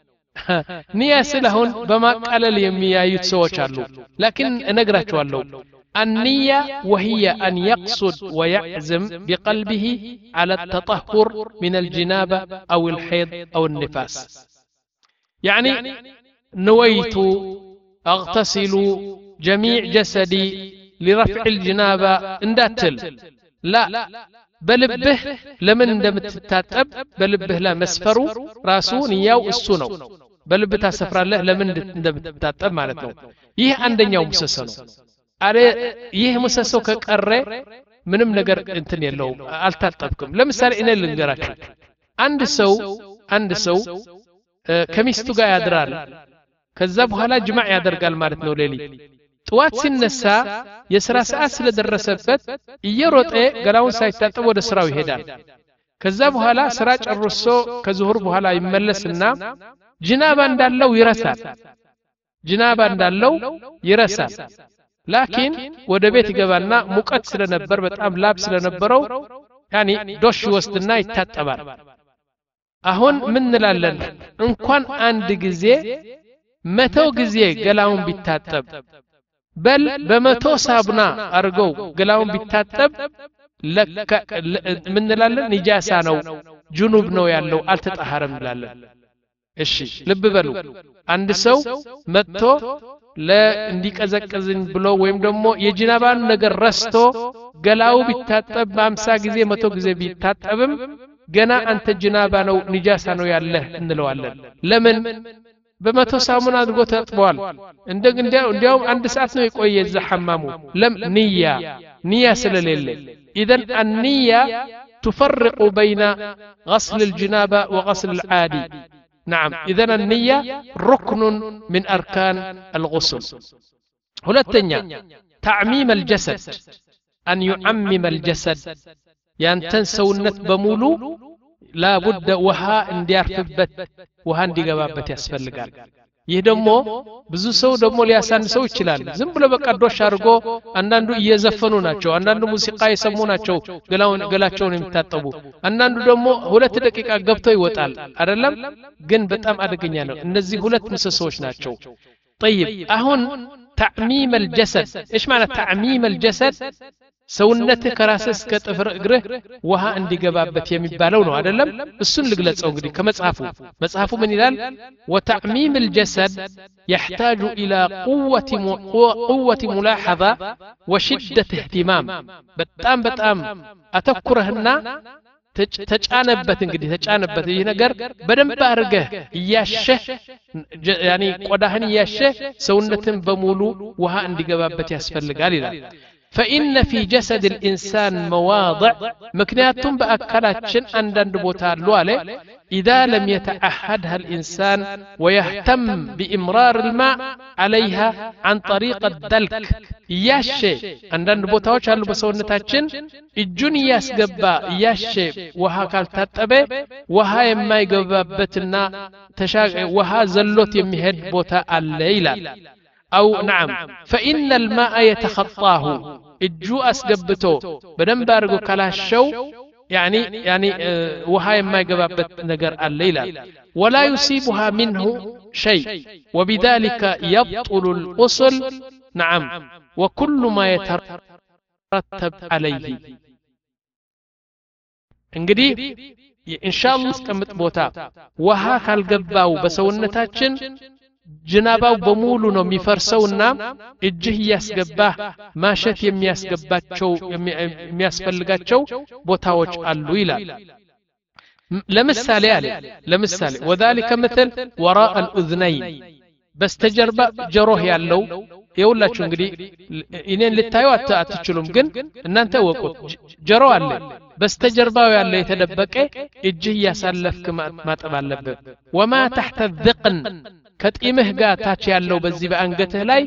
S1: ንያ ስለሆን በማቃለል የሚያዩት ሰዎች አሉ لكن እነግራችኋለሁ النية وهي أن يقصد ويعزم بقلبه على التطهر من الجنابة أو الحيض أو النفاس يعني نويت أغتسل جميع جسدي لرفع الجنابة انداتل لا بلبه لمن اندمتتاتب بلبه لا مسفرو راسون ياو السنو بلبه تاسفر الله لمن اندمتتاتب معناتنو يه عندنياو مسسنو አረ ይህ ምሰሶ ከቀረ ምንም ነገር እንትን የለውም አልታጠብኩም ለምሳሌ እኔ ልንገራችሁ አንድ ሰው አንድ ሰው ከሚስቱ ጋር ያድራል ከዛ በኋላ ጅማዕ ያደርጋል ማለት ነው ሌሊት ጥዋት ሲነሳ የሥራ ሰዓት ስለደረሰበት እየሮጠ ገላውን ሳይታጠብ ወደ ስራው ይሄዳል ከዛ በኋላ ስራ ጨርሶ ከዙሁር በኋላ ይመለስና ጅናባ እንዳለው ይረሳል ጅናባ እንዳለው ይረሳል لكن ወደ ቤት ይገባና ሙቀት ስለነበር በጣም ላብ ስለነበረው يعني ዶሽ ይወስድና ይታጠባል አሁን ምን እንላለን እንኳን አንድ ጊዜ መቶ ጊዜ ገላውን ቢታጠብ በል በመቶ ሳቡና አርገው ገላውን ቢታጠብ ለካ ምን እንላለን ንጃሳ ነው ጁኑብ ነው ያለው አልተጣሃረም እንላለን እሺ ልብ በሉ አንድ ሰው መጥቶ ለእንዲቀዘቅዝን ብሎ ወይም ደግሞ የጅናባን ነገር ረስቶ ገላው ቢታጠብ በአምሳ ጊዜ መቶ ጊዜ ቢታጠብም ገና አንተ ጅናባ ነው ንጃሳ ነው ያለህ እንለዋለን ለምን በመቶ ሳሙና አድርጎ ተጥቧል እንደግን እንዲያው አንድ ሰዓት ነው የቆየ እዛ ሐማሙ ለም ንያ ንያ ስለሌለ اذا النيه تفرق بين غسل الجنابه وغسل العادي نعم إذن النية ركن من أركان الغسل ሁለተኛ تعميم الجسد أن يعمم الجسد ያንተን ሰውነት በሙሉ ላቡደ ውሃ እንዲያርፍበት ውሃ እንዲገባበት ያስፈልጋል። ይህ ደግሞ ብዙ ሰው ደግሞ ሊያሳንሰው ይችላል። ዝም ብሎ በቃ ዶሽ አድርጎ አንዳንዱ እየዘፈኑ ናቸው፣ አንዳንዱ ሙዚቃ የሰሙ ናቸው ገላውን ገላቸውን የሚታጠቡ፣ አንዳንዱ ደግሞ ሁለት ደቂቃ ገብተው ይወጣል አይደለም። ግን በጣም አደገኛ ነው። እነዚህ ሁለት ምሰሶች ናቸው። طيب አሁን تعميم الجسد ايش معنى تعميم الجسد ሰውነትህ ከራስህ እስከ ጥፍር እግርህ ውሃ እንዲገባበት የሚባለው ነው አይደለም። እሱን ልግለጸው እንግዲህ ከመጽሐፉ መጽሐፉ ምን ይላል? وتعميم الجسد يحتاج إلى قوة قوة ملاحظة وشدة اهتمام በጣም በጣም አተኩረህና ተጫነበት እንግዲህ ተጫነበት ይህ ነገር በደንብ አድርገህ እያሸህ ያኒ ቆዳህን እያሸህ ሰውነትን በሙሉ ውሃ እንዲገባበት ያስፈልጋል ይላል። فإن في جسد الإنسان مواضع مكنياتهم بأكلاتشن عندن بوتا لوالي إذا لم يتعهدها الإنسان ويهتم بإمرار الماء عليها عن طريق الدلك ياشي عندن بوتا وشالو بسونتاتشن الجن ياسقبا ياشي وها كالتاتبه وها يما يقبابتنا تشاق وها زلوت يمهد بوتا الليلة أو نعم فإن الماء يتخطاه الجو أسقبته بدن بارغو كلاشو يعني يعني اه وهاي ما يقبابت نجر الليلة ولا يصيبها منه شيء وبذلك يبطل الغسل نعم وكل ما يترتب عليه እንግዲህ ኢንሻአላህ እስከምት ቦታ ውሃ ካልገባው በሰውነታችን ጅናባው በሙሉ ነው የሚፈርሰውና እጅህ ያስገባህ ማሸት የሚያስገባቸው የሚያስፈልጋቸው ቦታዎች አሉ ይላል። ለምሳሌ አለ ለምሳሌ وذلك مثل وراء الأذنين በስተጀርባ ጆሮህ ያለው ይውላችሁ እንግዲህ እኔን ልታዩ አትችሉም፣ ግን እናንተ ወቁት ጆሮ አለ በስተጀርባው ያለ የተደበቀ እጅህ ያሳለፍክ ማጠብ አለበት። وما تحت الذقن ከጢምህ ጋር ታች ያለው በዚህ በአንገትህ ላይ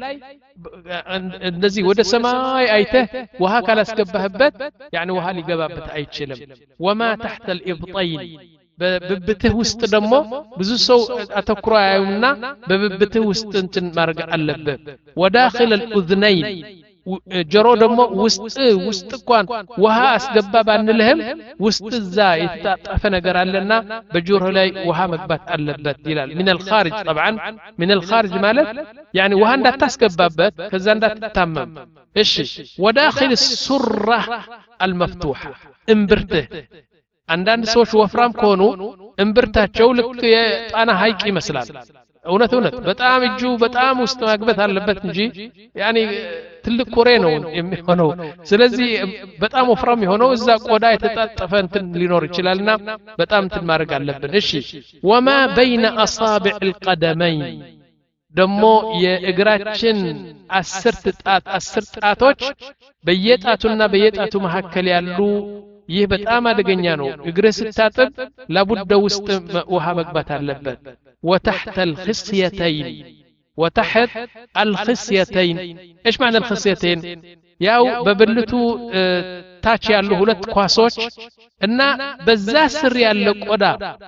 S1: እንደዚህ ወደ ሰማይ አይተህ ውሃ ካላስገባህበት ያኒ ውሃ ሊገባበት አይችልም። وما تحت الإبطين በብብትህ ውስጥ ደግሞ ብዙ ሰው አተኩሮ ያዩና በብብትህ ውስጥ እንትን ማድረግ አለበት። وداخل الأذنين ጆሮ ደግሞ ውስጥ ውስጥ እንኳን ውሃ አስገባ ባንልህም ውስጥ እዛ የተጣጣፈ ነገር አለና በጆሮ ላይ ውሃ መግባት አለበት ይላል። من الخارج طبعا من الخارج ማለት يعني ውሃ እንዳታስገባበት ከዛ እንዳትታመም። እሺ وداخل السرة المفتوحة እምብርትህ አንዳንድ ሰዎች ወፍራም ከሆኑ እምብርታቸው ልክ የጣና ሐይቅ ይመስላል። እውነት እውነት በጣም እጁ በጣም ውስጥ ማግባት አለበት እንጂ ያኒ ትልቅ ኩሬ ነው የሚሆነው። ስለዚህ በጣም ወፍራም የሆነው እዛ ቆዳ የተጣጠፈ እንትን ሊኖር ይችላልና በጣም እንትን ማድረግ አለብን። እሺ وما بين أصابع القدمين ደሞ የእግራችን አስር ጣት አስር ጣቶች በየጣቱና በየጣቱ መካከል ያሉ ይህ በጣም አደገኛ ነው። እግር ስታጥብ ላቡደ ውስጥ ውሃ መግባት አለበት። وتحت الخصيتين وتحت الخصيتين ايش معنى الخصيتين؟ ያው በብልቱ ታች ያሉ ሁለት ኳሶች እና በዛ ስር ያለ ቆዳ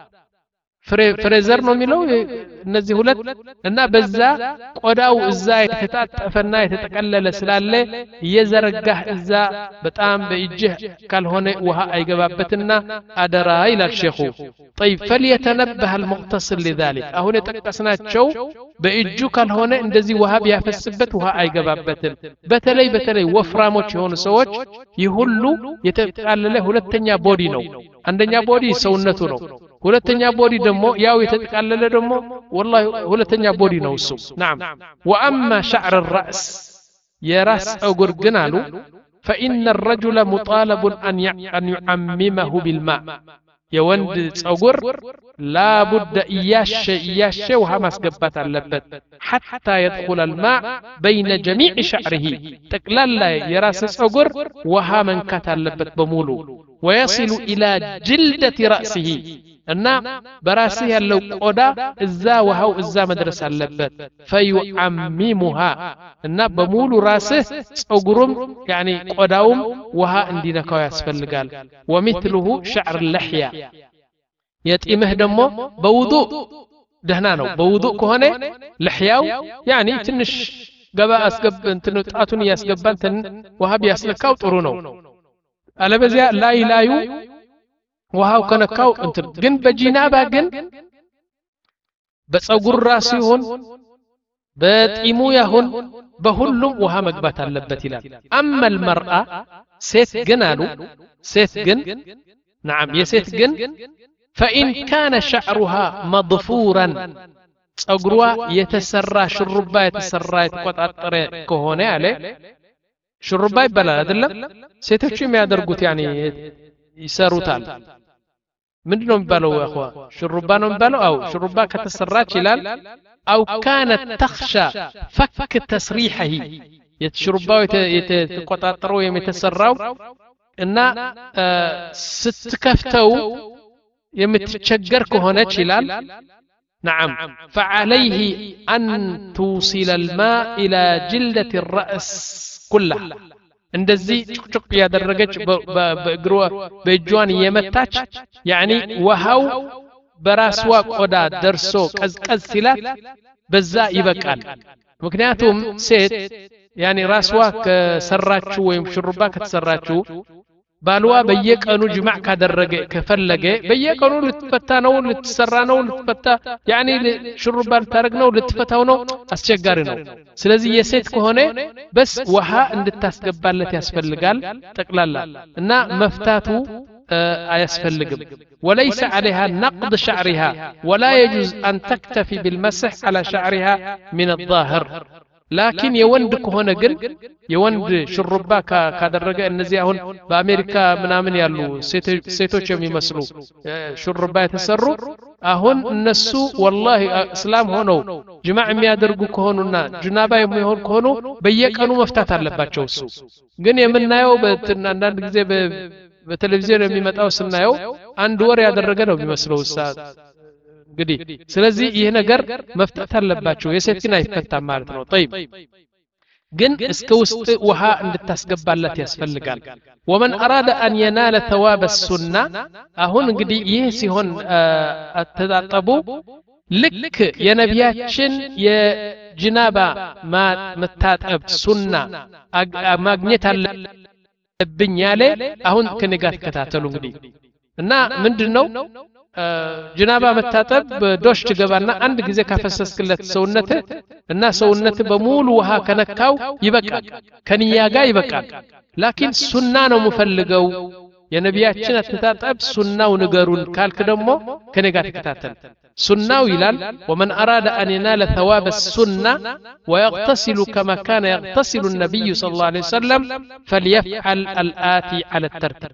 S1: ፍሬዘር ነው የሚለው እነዚህ ሁለት እና በዛ ቆዳው እዛ የተጣጠፈና የተጠቀለለ ስላለ እየዘረጋህ እዛ በጣም በእጅህ ካልሆነ ውሃ አይገባበትና አደራ ይላል ሼኹ። طيب فليتنبه المغتسل لذلك አሁን የጠቀስናቸው በእጁ ካልሆነ እንደዚህ ውሃ ቢያፈስበት ውሃ አይገባበትም። በተለይ በተለይ ወፍራሞች የሆኑ ሰዎች ይህ ሁሉ የተጠቃለለ ሁለተኛ ቦዲ ነው። አንደኛ ቦዲ ሰውነቱ ነው። ሁለተኛ ቦዲ ደግሞ ያው የተጠቃለለ ደግሞ والله ሁለተኛ ቦዲ ነው እሱ። نعم واما شعر الراس የራስ ፀጉር ግን አሉ فإن الرجل مطالب أن أن يعممه بالماء የወንድ ፀጉር لابد إياش إياش وها ማስገባት አለበት حتى يدخل الماء بين جميع شعره ጠቅላላ የራስ ፀጉር ውሃ መንካት አለበት በሙሉ ويصل إلى جلدة رأسه እና በራስህ ያለው ቆዳ እዛ ውሃው እዛ መድረስ አለበት ፈዩዓሚሙሃ እና በሙሉ ራስህ ጸጉሩም ያኒ ቆዳውም ውሃ እንዲነካው ያስፈልጋል ወሚትሉሁ ሸዕር ለሕያ የጢምህ ደግሞ በውዱእ ደህና ነው በውዱእ ከሆነ ለሕያው ያኒ ትንሽ ገባ አስገብ እንትን ጣቱን ያስገባን ትን ውሃ ቢያስነካው ጥሩ ነው አለበዚያ ላይ ላዩ ውሃው ከነካው እንትን ግን በጂናባ ግን በፀጉር ራስ ይሁን በጢሙ ይሁን በሁሉም ውሃ መግባት አለበት ይላል አመል መርአ ሴት ግን አሉ ሴት ግን نعم የሴት ግን فإن كان شعرها مضفورا ፀጉሯ የተሰራ ሽሩባ የተሰራ የተቆጣጠረ ከሆነ አለ ሽሩባ ይባላል አይደለም ሴቶች የሚያደርጉት ያኒ ይሰሩታል ምንድነው የሚባለው ያخوا ሽሩባ ነው የሚባለው አው ሽሩባ ከተሰራች ይላል አው كانت تخشى فك تسريحه የሽሩባው የተቆጣጠረው የተሰራው እና ስትከፍተው የምትቸገር ከሆነች ይላል نعم فعليه أن توصل الماء إلى جلدة الرأس كلها እንደዚህ ጭቅጭቅ ያደረገች በእግሯ በእጇን የመታች ያኒ ውሃው በራስዋ ቆዳ ደርሶ ቀዝቀዝ ሲላት በዛ ይበቃል ምክንያቱም ሴት ያኒ ራስዋ ከሰራችው ወይም ሽሩባ ከተሰራችው ባልዋ በየቀኑ ጅማዕ ካደረገ ከፈለገ በየቀኑ ልትፈታ ነው ልትሰራ ነው ልትፈታ ያኒ ሽሩባ ልታረግ ነው ልትፈታው ነው አስቸጋሪ ነው ስለዚህ የሴት ከሆነ በስ ውሃ እንድታስገባለት ያስፈልጋል ጠቅላላ እና መፍታቱ አያስፈልግም وليس عليها نقض شعرها ولا يجوز أن تكتفي بالمسح على شعرها من الظاهر لكن የወንድ ከሆነ ግን የወንድ ሽሩባ ካደረገ እነዚህ አሁን በአሜሪካ ምናምን ያሉ ሴቶች የሚመስሉ ሽሩባ የተሰሩ አሁን እነሱ والله እስላም ሆነው ጅማዕ የሚያደርጉ ከሆኑና ጅናባ የሚሆን ከሆኑ በየቀኑ መፍታት አለባቸው እሱ ግን የምናየው በአንዳንድ ጊዜ በቴሌቪዥን የሚመጣው ስናየው አንድ ወር ያደረገ ነው የሚመስለው ኡስታዝ እንግዲህ ስለዚህ ይሄ ነገር መፍታት አለባቸው የሴት ግን አይፈታም ማለት ነው طيب ግን እስከ ውስጥ ውሃ እንድታስገባላት ያስፈልጋል ومن اراد ان ينال ثواب السنه አሁን እንግዲህ ይሄ ሲሆን አተጣጣቡ ልክ የነቢያችን የጅናባ መታጠብ ሱና ማግኘት አለብኝ ያለ አሁን ከኔ ጋር ተከታተሉ እንግዲህ እና ምንድነው ጅናባ መታጠብ በዶሽ ትገባና አንድ ጊዜ ካፈሰስክለት ሰውነት እና ሰውነት በሙሉ ውሃ ከነካው ይበቃል ከንያ ጋር ይበቃል ላኪን ሱና ነው መፈልገው የነቢያችን አተጣጠብ ሱናው ንገሩን ካልክ ደግሞ ከኔ ጋር ተከታተል ሱናው ይላል ومن اراد ان ينال ثواب السنه ويغتسل كما كان يغتسل النبي صلى الله عليه وسلم فليفعل الاتي على الترتيب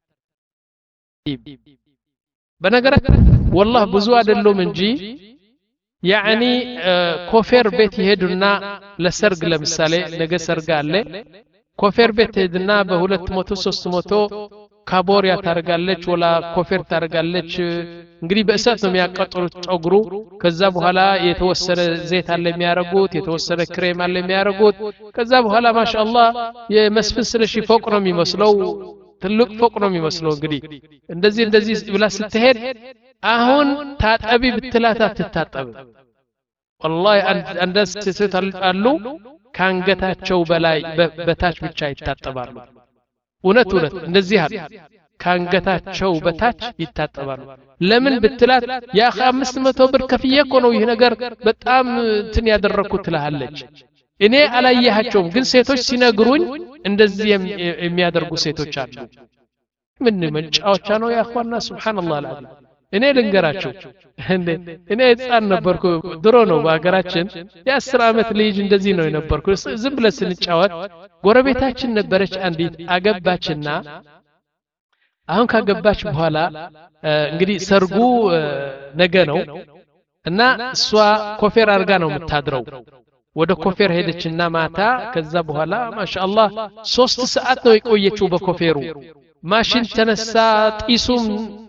S1: በነገራት والله ብዙ አይደለም እንጂ ያኒ ኮፌር ቤት ይሄዱና ለሰርግ ለምሳሌ ነገ ሰርግ አለ ኮፌር ቤት ሄድና በሁለት መቶ ሶስት መቶ ካቦሪያ ታረጋለች ወላ ኮፌር ታረጋለች እንግዲህ በእሳት ነው የሚያቃጥሉት ጸጉሩ ከዛ በኋላ የተወሰነ ዘይት አለ የሚያረጉት የተወሰነ ክሬም አለ የሚያረጉት ከዛ በኋላ ማሻአላህ የመስፍን ስለሺ ፎቅ ነው የሚመስለው ትልቅ ፎቅ ነው የሚመስለው እንግዲህ እንደዚህ እንደዚህ ብላ ስትሄድ አሁን ታጠቢ ብትላት አትታጠብ والله አንድ ሴት አሉ ካንገታቸው በላይ በታች ብቻ ይታጠባሉ እውነት እውነት እንደዚህ አሉ ካንገታቸው በታች ይታጠባሉ ለምን ብትላት ያ አምስት መቶ ብር ከፍዬ እኮ ነው ይሄ ነገር በጣም እንትን ያደረኩት ትላለች እኔ አላየሃቸውም ግን ሴቶች ሲነግሩኝ እንደዚህ የሚያደርጉ ሴቶች አሉ ምን መንጫዎቻ ነው ያ አخوانا ሱብሃንአላህ አልዓዚም እኔ ልንገራቸው እኔ ህፃን ነበርኩ ድሮ ነው በአገራችን የአስር አመት ልጅ እንደዚህ ነው የነበርኩ ዝም ብለን ስንጫወት ጎረቤታችን ነበረች አንዲት አገባችና አሁን ካገባች በኋላ እንግዲህ ሰርጉ ነገ ነው እና እሷ ኮፌር አርጋ ነው የምታድረው ወደ ኮፌር ሄደችና ማታ ከዛ በኋላ ማሻአላህ ሶስት ሰዓት ነው የቆየችው በኮፌሩ ማሽን ተነሳ ጢሱም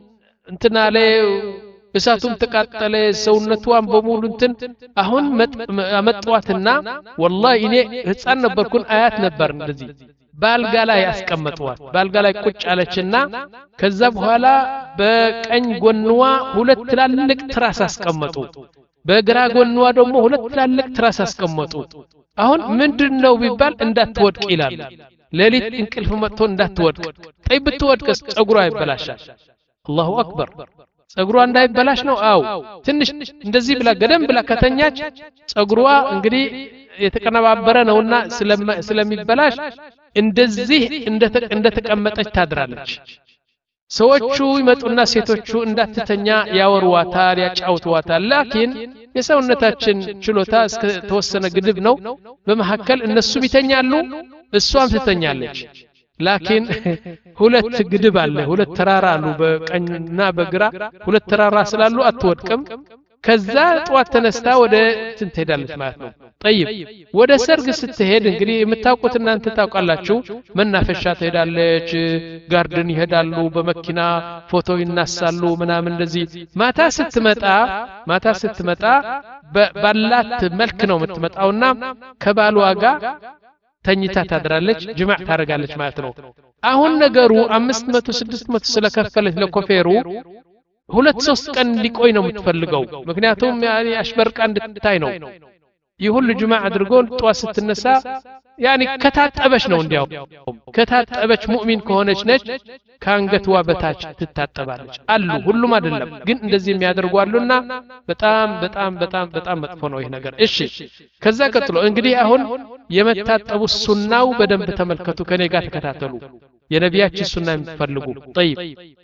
S1: እንትና ላይ እሳቱም ተቃጠለ ሰውነቷን በሙሉ እንትን አሁን አመጣዋትና ወላሂ እኔ ህፃን ነበርኩን አያት ነበር እንደዚህ ባልጋ ላይ ያስቀመጧት ባልጋ ላይ ቁጭ አለችና ከዛ በኋላ በቀኝ ጎንዋ ሁለት ትላልቅ ትራስ አስቀመጡ በግራ ጎንዋ ደግሞ ሁለት ትላልቅ ትራስ አስቀመጡ አሁን ምንድነው ቢባል እንዳትወድቅ ይላል ሌሊት እንቅልፍ መጥቶ እንዳትወድቅ ጠይ ብትወድቅስ ጸጉሯ ይበላሻል አላሁ አክበር ጸጉሯ እንዳይበላሽ ነው አው ትንሽ እንደዚህ ብላ ገደም ብላ ከተኛች ጸጉሯ እንግዲህ የተቀነባበረ ነውና ስለሚበላሽ እንደዚህ እንደተቀመጠች ታድራለች ሰዎቹ ይመጡና ሴቶቹ እንዳትተኛ ያወርዋታል ያጫውቷታል ላኪን የሰውነታችን ችሎታ እስከ ተወሰነ ግድብ ነው በመሐከል እነሱም ይተኛሉ እሷም ትተኛለች ላኪን ሁለት ግድብ አለ ሁለት ተራራ አሉ በቀኝና በግራ ሁለት ተራራ ስላሉ አትወድቅም ከዛ ጧት ተነስታ ወደ እንትን ትሄዳለች ማለት ነው طيب ወደ ሰርግ ስትሄድ እንግዲህ የምታውቁት እናንተ ታውቃላችሁ መናፈሻ ትሄዳለች ጋርደን ይሄዳሉ በመኪና ፎቶ ይነሳሉ ምናምን እንደዚህ ማታ ስትመጣ ማታ ስትመጣ ባላት መልክ ነው የምትመጣውና ከባሏ ጋር ተኝታ ታድራለች ጅማዕ ታረጋለች ማለት ነው አሁን ነገሩ አምስት መቶ ስድስት መቶ ስለከፈለች ለኮፌሩ ሁለት ሶስት ቀን ሊቆይ ነው የምትፈልገው ምክንያቱም ያኒ አሽበርቃ እንድትታይ ነው ይሁን ጅማዕ አድርጎ ጧት ስትነሳ ያኒ ከታጠበች ነው እንዲያው ከታጠበች ሙእሚን ከሆነች ነች ካንገትዋ በታች ትታጠባለች አሉ ሁሉም አይደለም ግን እንደዚህ የሚያደርጉ አሉና በጣም በጣም በጣም በጣም መጥፎ ነው ይሄ ነገር እሺ ከዛ ቀጥሎ እንግዲህ አሁን የመታጠቡ ሱናው በደንብ ተመልከቱ ከኔ ጋር ተከታተሉ የነቢያችን ሱና የሚፈልጉ طيب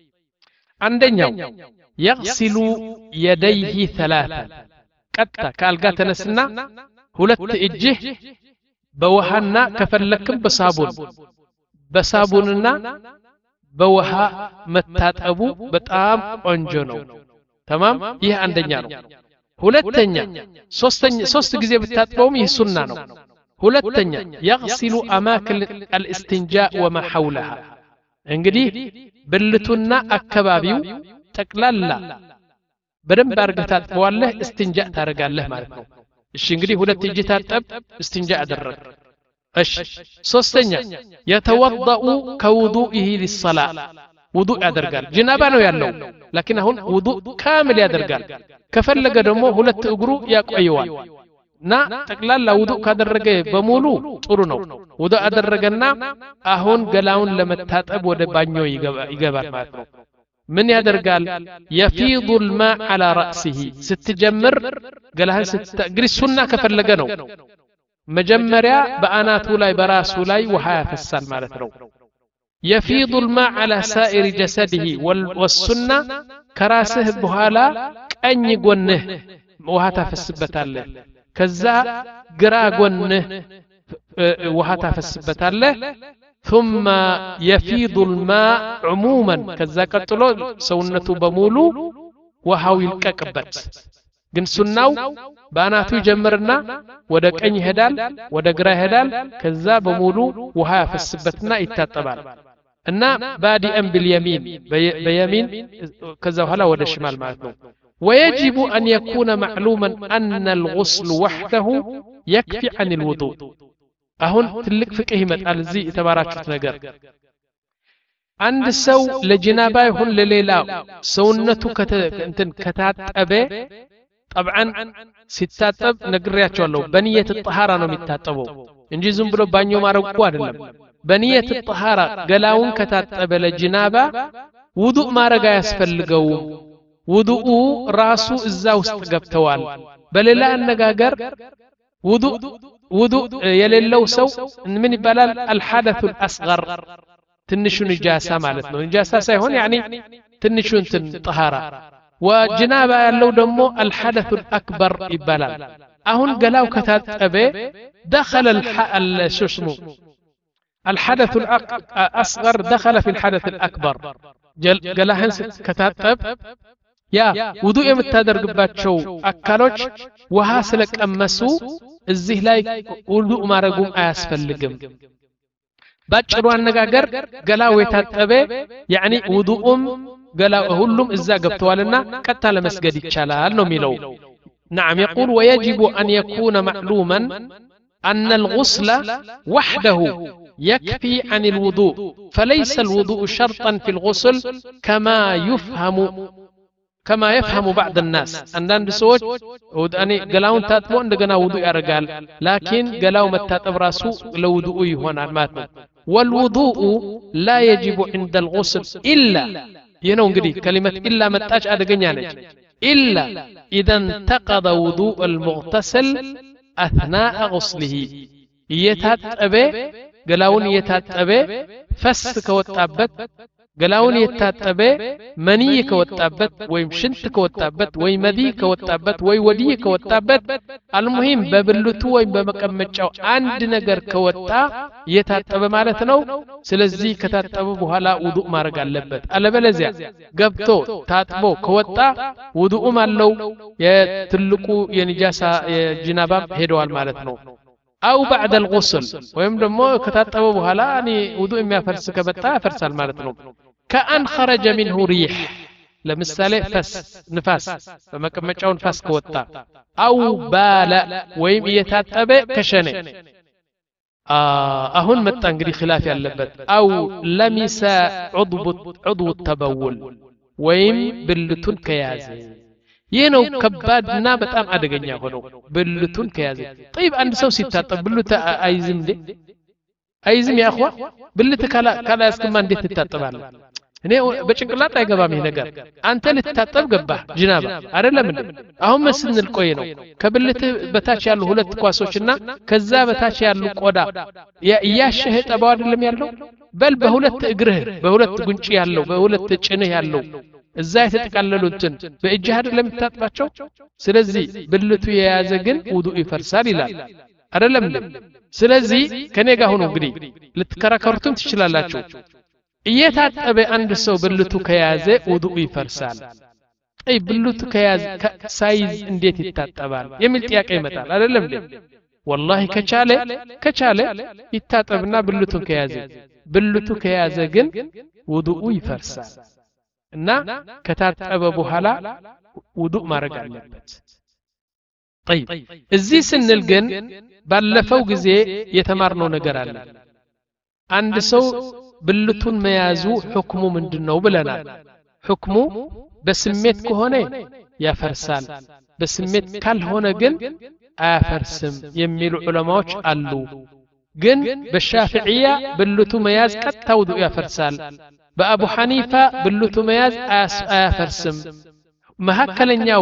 S1: አንደኛው يغسل يديه ثلاثا ቀጥታ ካልጋ ተነስና ሁለት እጅህ በውሃና ከፈለክም በሳቡን በሳቡንና በውሃ መታጠቡ በጣም ቆንጆ ነው تمام ይህ አንደኛ ነው ሁለተኛ ሶስተኛ ሶስት ጊዜ ብታጥበውም ይህ ሱና ነው ሁለተኛ يغسل اماكن الاستنجاء وما حولها እንግዲህ ብልቱና አካባቢው ጠቅላላ በደንብ አድርገህ ታጥበዋለህ استنجاء ታረጋለህ ማለት ነው እሺ እንግዲህ ሁለት እጅ ታጠብ استنجاء አደረግ እሺ ሶስተኛ يتوضأ كوضوئه للصلاة ውዱእ ያደርጋል ጅናባ ነው ያለው ላኪን አሁን ውዱእ ካምል ያደርጋል ከፈለገ ደግሞ ሁለት እግሩ ያቆየዋል ና ጠቅላላ ውዱእ ካደረገ በሙሉ ጥሩ ነው ውዱእ አደረገና አሁን ገላውን ለመታጠብ ወደ ባኞ ይገባል ማለት ነው ምን ያደርጋል يفيض الماء على رأسه ስትጀምር ገላህን ስትግሪ ሱና ከፈለገ ነው መጀመሪያ በአናቱ ላይ በራሱ ላይ ውሃ ያፈሳል ማለት ነው يفيض الماء على سائر جسده والسنة كراسه بحالا ቀኝ ጎንህ ውሃ ታፈስበታለህ ከዛ ግራ ጎንህ ውሃ ታፈስበታለህ ثم يفيض الماء عموما كذا ቀጥሎ ሰውነቱ በሙሉ ውሃው ይልቀቅበት ግን ሱናው ባናቱ ይጀምርና ወደ ቀኝ ይሄዳል ወደ ግራ ይሄዳል ከዛ በሙሉ ውሃ ያፈስበትና ይታጠባል እና ባዲአን باليمين በየሚን ከዛ በኋላ ወደ ሽማል ማለት ነው ويجب أن يكون معلوما أن الغسل وحده يكفي عن الوضوء አሁን ትልቅ ፍቅህ ይመጣል እዚህ የተባራችሁት ነገር አንድ ሰው ለጅናባ ይሁን ለሌላ ሰውነቱ እንትን ከታጠበ طبعا ሲታጠብ ነግሬያቸዋለሁ በንየት الطهارة ነው የሚታጠበው እንጂ ዝም ብሎ ባኞ ማረቁ አይደለም በንየት الطهارة ገላውን ከታጠበ ለጅናባ ውዱእ ማረጋ ያስፈልገው ውዱኡ ራሱ እዛ ውስጥ ገብተዋል በሌላ አነጋገር ውዱእ ውዱእ የሌለው ሰው ምን ይባላል الحدث الأصغر ትንሹ ንጃሳ ማለት ነው ንጃሳ ሳይሆን يعني ትንሹ እንትን طهارة وجنابه ያለው ደግሞ الحدث الأكبر ይባላል አሁን ገላው ከታጠበ دخل الشسم الحدث الأصغر دخل في الحدث الأكبر ገላህን ከታጠብ ያ ውዱእ የምታደርግባቸው አካሎች ውሃ ስለቀመሱ እዚህ ላይ ውዱእ ማረጉም አያስፈልግም ባጭሩ አነጋገር ገላው የታጠበ يعني ውዱኡም ገላው ሁሉም እዛ ገብተዋልና ቀጥታ ለመስገድ ይቻላል ነው የሚለው نعم يقول ويجب أن يكون معلوما أن الغسل وحده يكفي عن الوضوء فليس الوضوء شرطا في الغسل كما يفهم كما يفهم بعض الناس عندنا سوج وداني قلاون تاتبو عندنا وضوء يرجال لكن قلاو متاتب راسو لوضوء هنا ماتو والوضوء لا يجب عند الغسل إلا ينو انقدي كلمة إلا متاج أدقنيا نج إلا إذا انتقض وضوء المغتسل أثناء غسله يتاتبه قلاون يتاتبه فس كوتابت قلاون يتاتبه مني كوتابت ويم شنت كوتابت وي مدي كوتابت وي ودي كوتابت المهم ببلتو وي بمقمጫው አንድ ነገር ከወጣ የታጠበ ማለት ነው ስለዚህ ከታጠበ በኋላ ውዱእ ማድረግ አለበት አለበለዚያ ገብቶ ታጥቦ ከወጣ ውዱኡም አለው የትልቁ የንጃሳ የጅናባ ሄደዋል ማለት ነው أو بعد الغسل ويم دمو كتاتبه بحالا يعني وضوء ما يفرس كبتا يفرسال مالتنو كأن خرج منه ريح لمثال فس نفاس فما كمچاون فاس كوتا أو بال ويم يتاتبه كشنه آه أهون متانغري خلاف يالبت أو لمس عضو عضو التبول ويم بلتون كيازي ينو كبادنا بتام أدقنيا هنو بلتون كيازي طيب عند سو ستة بلوت أيزم دي أيزم يا أخوة بلوت كلا كلا يسكمان دي تتطبع هنا بشكلات أي جبام هنا قال أنت اللي تتطبع جبه جنابة أرلا من أهم سن القوينو كبلت بتاشي على هولت قاسوشنا كذا بتاشي على القودا يا يا شهد أبواد اللي ميالو بل بهولت إجره بهولت قنشي على بهولت تشنه على ازاي تتقللونتن በእጅሃድ ለምታጥባቸው ስለዚህ ብልቱ የያዘ ግን ውዱእ ይፈርሳል ይላል አይደለም ስለዚህ ከኔ ጋር ሆኖ እንግዲህ ልትከራከሩትም ትችላላችሁ እየታጠበ አንድ ሰው ብልቱ ከያዘ ውዱእ ይፈርሳል አይ ብልቱ ከያዘ ሳይዝ እንዴት ይታጠባል የሚል ጥያቄ ይመጣል አይደለም والله ከቻለ ከቻለ ይታጠብና ብልቱን ከያዘ ብልቱ ከያዘ ግን ውዱእ ይፈርሳል እና ከታጠበ በኋላ ውዱእ ማድረግ አለበት طيب እዚህ ስንል ግን ባለፈው ጊዜ የተማርነው ነገር አለ አንድ ሰው ብልቱን መያዙ ሁክሙ ምንድነው ብለናል ሁክሙ በስሜት ከሆነ ያፈርሳል በስሜት ካልሆነ ግን አያፈርስም የሚሉ ዑለማዎች አሉ ግን በሻፊዒያ ብልቱ መያዝ ቀጥታ ውዱእ ያፈርሳል በአቡ ሐኒፋ ብልቱ መያዝ አያፈርስም መሐከለኛው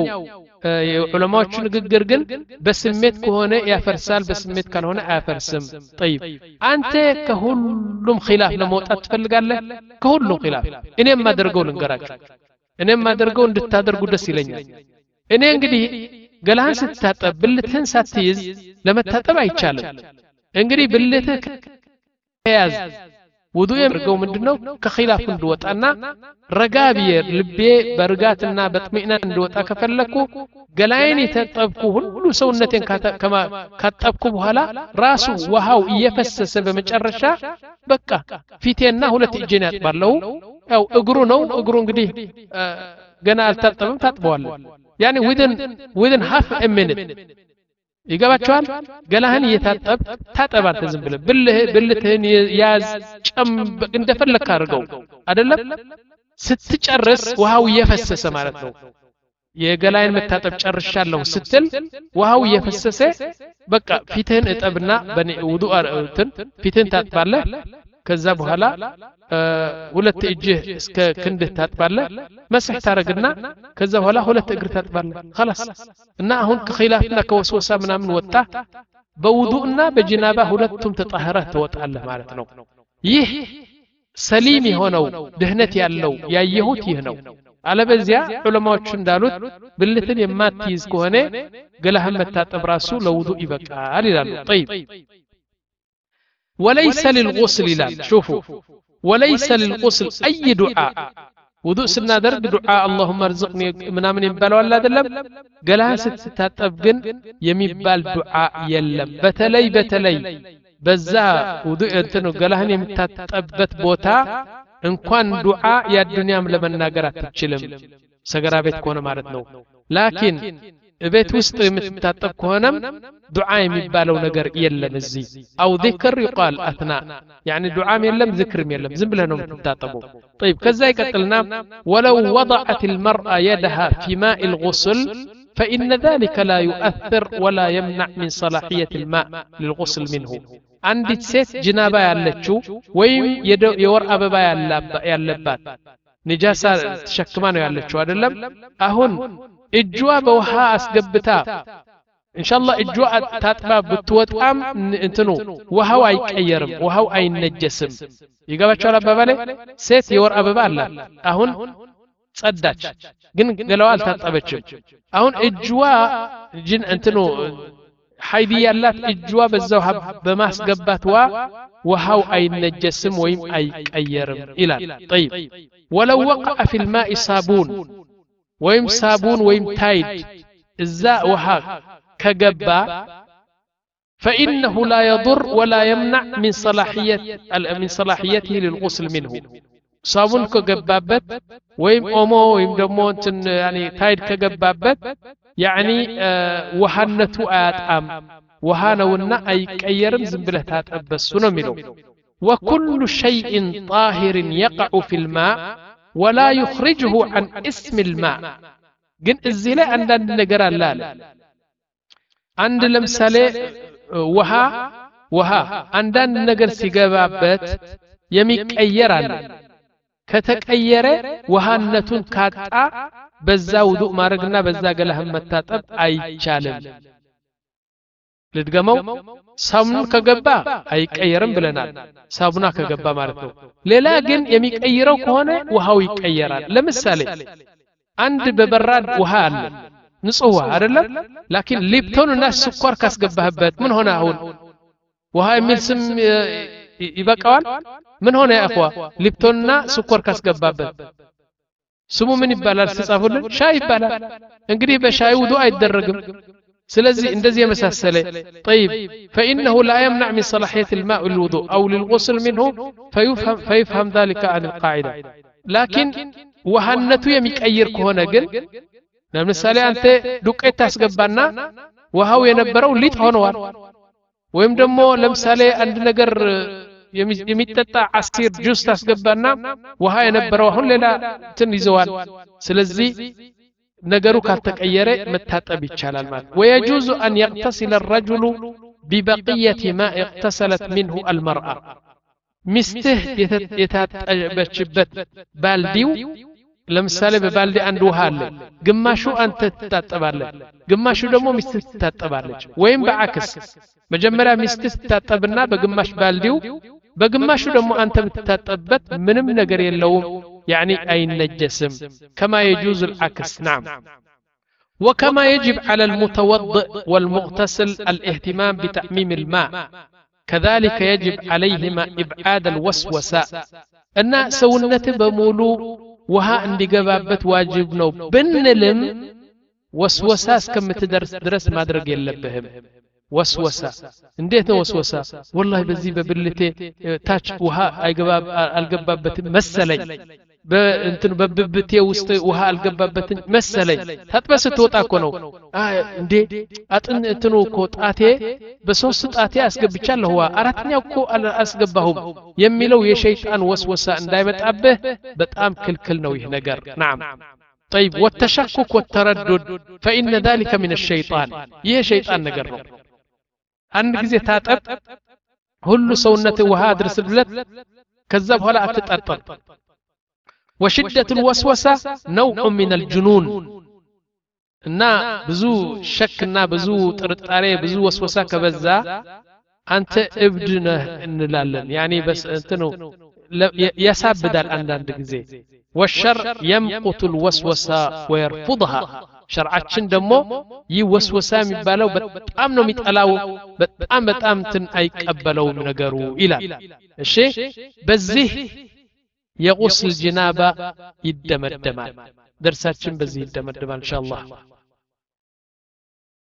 S1: የዑለማዎቹ ንግግር ግን በስሜት ከሆነ ያፈርሳል በስሜት ካልሆነ አያፈርስም طيب አንተ ከሁሉም ኺላፍ ለመውጣት ትፈልጋለህ ከሁሉም ኺላፍ እኔም ማደርገው ልንገራችሁ እኔም ማደርገው እንድታደርጉ ደስ ይለኛል እኔ እንግዲህ ገላህን ስትታጠብ ብልትህን ሳትይዝ ለመታጠብ አይቻልም እንግዲህ ብልትህ ከያዝ ውዱእ የምርገው ምንድነው ከኺላፍ እንደወጣና ረጋቢየ ልቤ በርጋትና በጥሚና እንደወጣ ከፈለኩ ገላይን የተጠብኩ ሁሉ ሰውነቴን ካጠብኩ በኋላ ራሱ ውሃው እየፈሰሰ በመጨረሻ በቃ ፊቴና ሁለት እጄን ያጥባለው ያው እግሩ ነው እግሩ እንግዲህ ገና አልታጠበም ታጥበዋለሁ يعني within within half a minute ይገባቸዋል ገላህን እየታጠብ ታጠባል ተዝም ብለ ብልህ ብልትህን ያዝ ጨምበቅ እንደፈለክ አድርገው አይደለም ስትጨርስ ውሃው እየፈሰሰ ማለት ነው የገላይን መታጠብ ጨርሻለሁ ስትል ውሃው እየፈሰሰ በቃ ፊትህን እጠብና በኔ ውዱእ እንትን ፊትህን ታጥባለህ ከዛ በኋላ ሁለት እጅህ እስከ ክንድህ ታጥባለህ መስህ ታረግና ከዛ በኋላ ሁለት እግር ታጥባለህ خلاص እና አሁን ከኺላፍና ከወስወሳ ምናምን ወጣ በውዱእና በጅናባ ሁለቱም ተጣህረህ ተወጣለህ ማለት ነው ይህ ሰሊም የሆነው ደህነት ያለው ያየሁት ይህ ነው አለበዚያ ዑለማዎቹ እንዳሉት ብልትን የማትይዝ ከሆነ ገላህን መታጠብ ራሱ ለውዱእ ይበቃል ይላሉ طيب وليس للغسل لا شوفوا وليس للغسل أي دعاء وضوء سنة درج دعاء اللهم ارزقني منا من يبالوا ولا دلم قالها ستتطبقن يميبال دعاء يلم بتلي بتلي بزا وضوء انتنو قالها يمتطبت بوتا እንኳን ዱዓ ያዱንያም ለመናገር አትችልም ሰገራ ቤት ከሆነ ማለት ነው ላኪን ቤት ውስጥ የምትታጠብ ከሆነም ዱዓ የሚባለው ነገር የለም እዚህ አው ذكر يقال اثناء يعني ዱዓም የለም ذكرም የለም ዝም ብለህ ነው የምትታጠበው طيب ከዛ ይቀጥልና ولو وضعت المرأة يدها في ماء الغسل فإن ذلك لا يؤثر ولا يمنع من صلاحية الماء للغسل منه አንዲት ሴት ጅናባ ያለችው ወይም የወር አበባ ያለባት ንጃሳ ተሸክማ ነው ያለችው አይደለም አሁን እጇ በውሃ አስገብታ ኢንሻአላህ እጇ ታጥባ ብትወጣም እንትኑ ውሃው አይቀየርም ውሃው አይነጀስም ይገባችኋል አባባሌ ሴት የወር አበባ አላት አሁን ጸዳች ግን ገላዋ አልታጠበችም አሁን እጇ ጅን እንትኑ ሐይድ ያላት እጇ በዛው በማስገባትዋ ውሃው አይነጀስም ወይም አይቀየርም ይላል طيب ولو وقع في الماء صابون ወይም ሳቡን ወይም ታይድ እዛ ውሃ ከገባ فإنه لا يضر ولا يمنع من صلاحية من صلاحيته للغسل منه ሳቡን ከገባበት ወይም ኦሞ ወይም ደግሞ እንትን يعني ታይድ ከገባበት يعني ውሃነቱ አያጣም ውሃ ነውና አይቀየርም ዝም ብለህ ታጠበሱ ነው የሚለው وكل شيء طاهر يقع في الماء ولا يخرجه عن اسم الماء ግን እዚህ ላይ አንዳንድ ነገር አለ አለ አንድ ለምሳሌ ውሃ ውሃ አንዳንድ ነገር ሲገባበት የሚቀየር አለ ከተቀየረ ውሃነቱን ካጣ በዛ ውዱእ ማድረግና በዛ ገላህን መታጠብ አይቻልም ልድገመው ሳሙና ከገባ አይቀየርም ብለናል ሳሙና ከገባ ማለት ነው ሌላ ግን የሚቀይረው ከሆነ ውሃው ይቀየራል ለምሳሌ አንድ በበራድ ውሃ አለ ንጹህ ውሃ አይደለም ላኪን ሊፕቶን እና ስኳር ካስገባህበት ምን ሆነ አሁን ውሃ የሚል ስም ይበቃዋል ምን ሆነ ያخوا ሊፕቶንና ስኳር ካስገባበት ስሙ ምን ይባላል ተጻፉልን ሻይ ይባላል እንግዲህ በሻይ ውዱእ አይደረግም ስለዚህ እንደዚህ የመሳሰለ طيب فإنه لا يمنع من صلاحية الماء للوضوء أو للغسل منه فيفهم فيفهم ذلك عن القاعدة لكن وهنته የሚቀይር ከሆነ ግን ለምሳሌ አንተ ዱቄት ታስገባና ውሃው የነበረው ሊጥ ሆነዋል ወይም ደግሞ ለምሳሌ አንድ ነገር የሚጠጣ አሲር ጁስ ታስገባና ውሃ የነበረው አሁን ሌላ እንትን ይዘዋል ስለዚህ ነገሩ ካልተቀየረ መታጠብ ይቻላል ማለት ويجوز أن يغتسل الرجل ببقية ما اغتسلت منه المرأة ሚስትህ የታጠበችበት ባልዲው ለምሳሌ በባልዲ አንድ ውሃ አለ ግማሹ አንተ ትታጠባለህ ግማሹ ደግሞ ሚስትህ ትታጠባለች ወይም በአክስ መጀመሪያ ሚስትህ ትታጠብና በግማሽ ባልዲው በግማሹ ደግሞ አንተ የምትታጠብበት ምንም ነገር የለውም يعني أي النجسم كما يجوز العكس نعم وكما يجب على المتوضئ والمغتسل الاهتمام بتعميم الماء كذلك يجب عليهما إبعاد الوسوسة أن سونة بمولو وها عندي قبابت واجبنا بنلم وسوساس كم تدرس درس ما درج يلبهم وسوسة انديت وسوسة والله بزي ببلتي تاتش وها اي قباب القبابت مسلي በእንትን በብብቴ ውስጥ ውሃ አልገባበትን መሰለኝ ታጥበስ ተወጣ እኮ ነው እንዴ አጥን እንትኑ እኮ ጣቴ በሶስት ጣቴ አስገብቻለሁ አራተኛው እኮ አስገባሁም የሚለው የሸይጣን ወስወሳ እንዳይመጣብህ በጣም ክልክል ነው ይህ ነገር نعم طيب والتشكك والتردد فإن ذلك من الشيطان ይህ شيطان ነገር ነው አንድ ጊዜ ታጠብ ሁሉ ሰውነት ውሃ አድርስለት ከዛ በኋላ አትጣጣም وشدة الوسوسة نوع من الجنون نا بزو شكنا بزو ترطاري بزو وسوسة كبزا أنت ابدنا نلالن يعني بس انتنو يسابدال عندك زي والشر يمقت الوسوسة ويرفضها شرعاتشن دمو يوسوسا ميبالو بتام نو ميتقلاو بتام بتام تن ايقبلو نغرو الى እሺ በዚህ የغسل جنابة يدمدمال درساتችን በዚህ ይደመደማል ኢንሻአላህ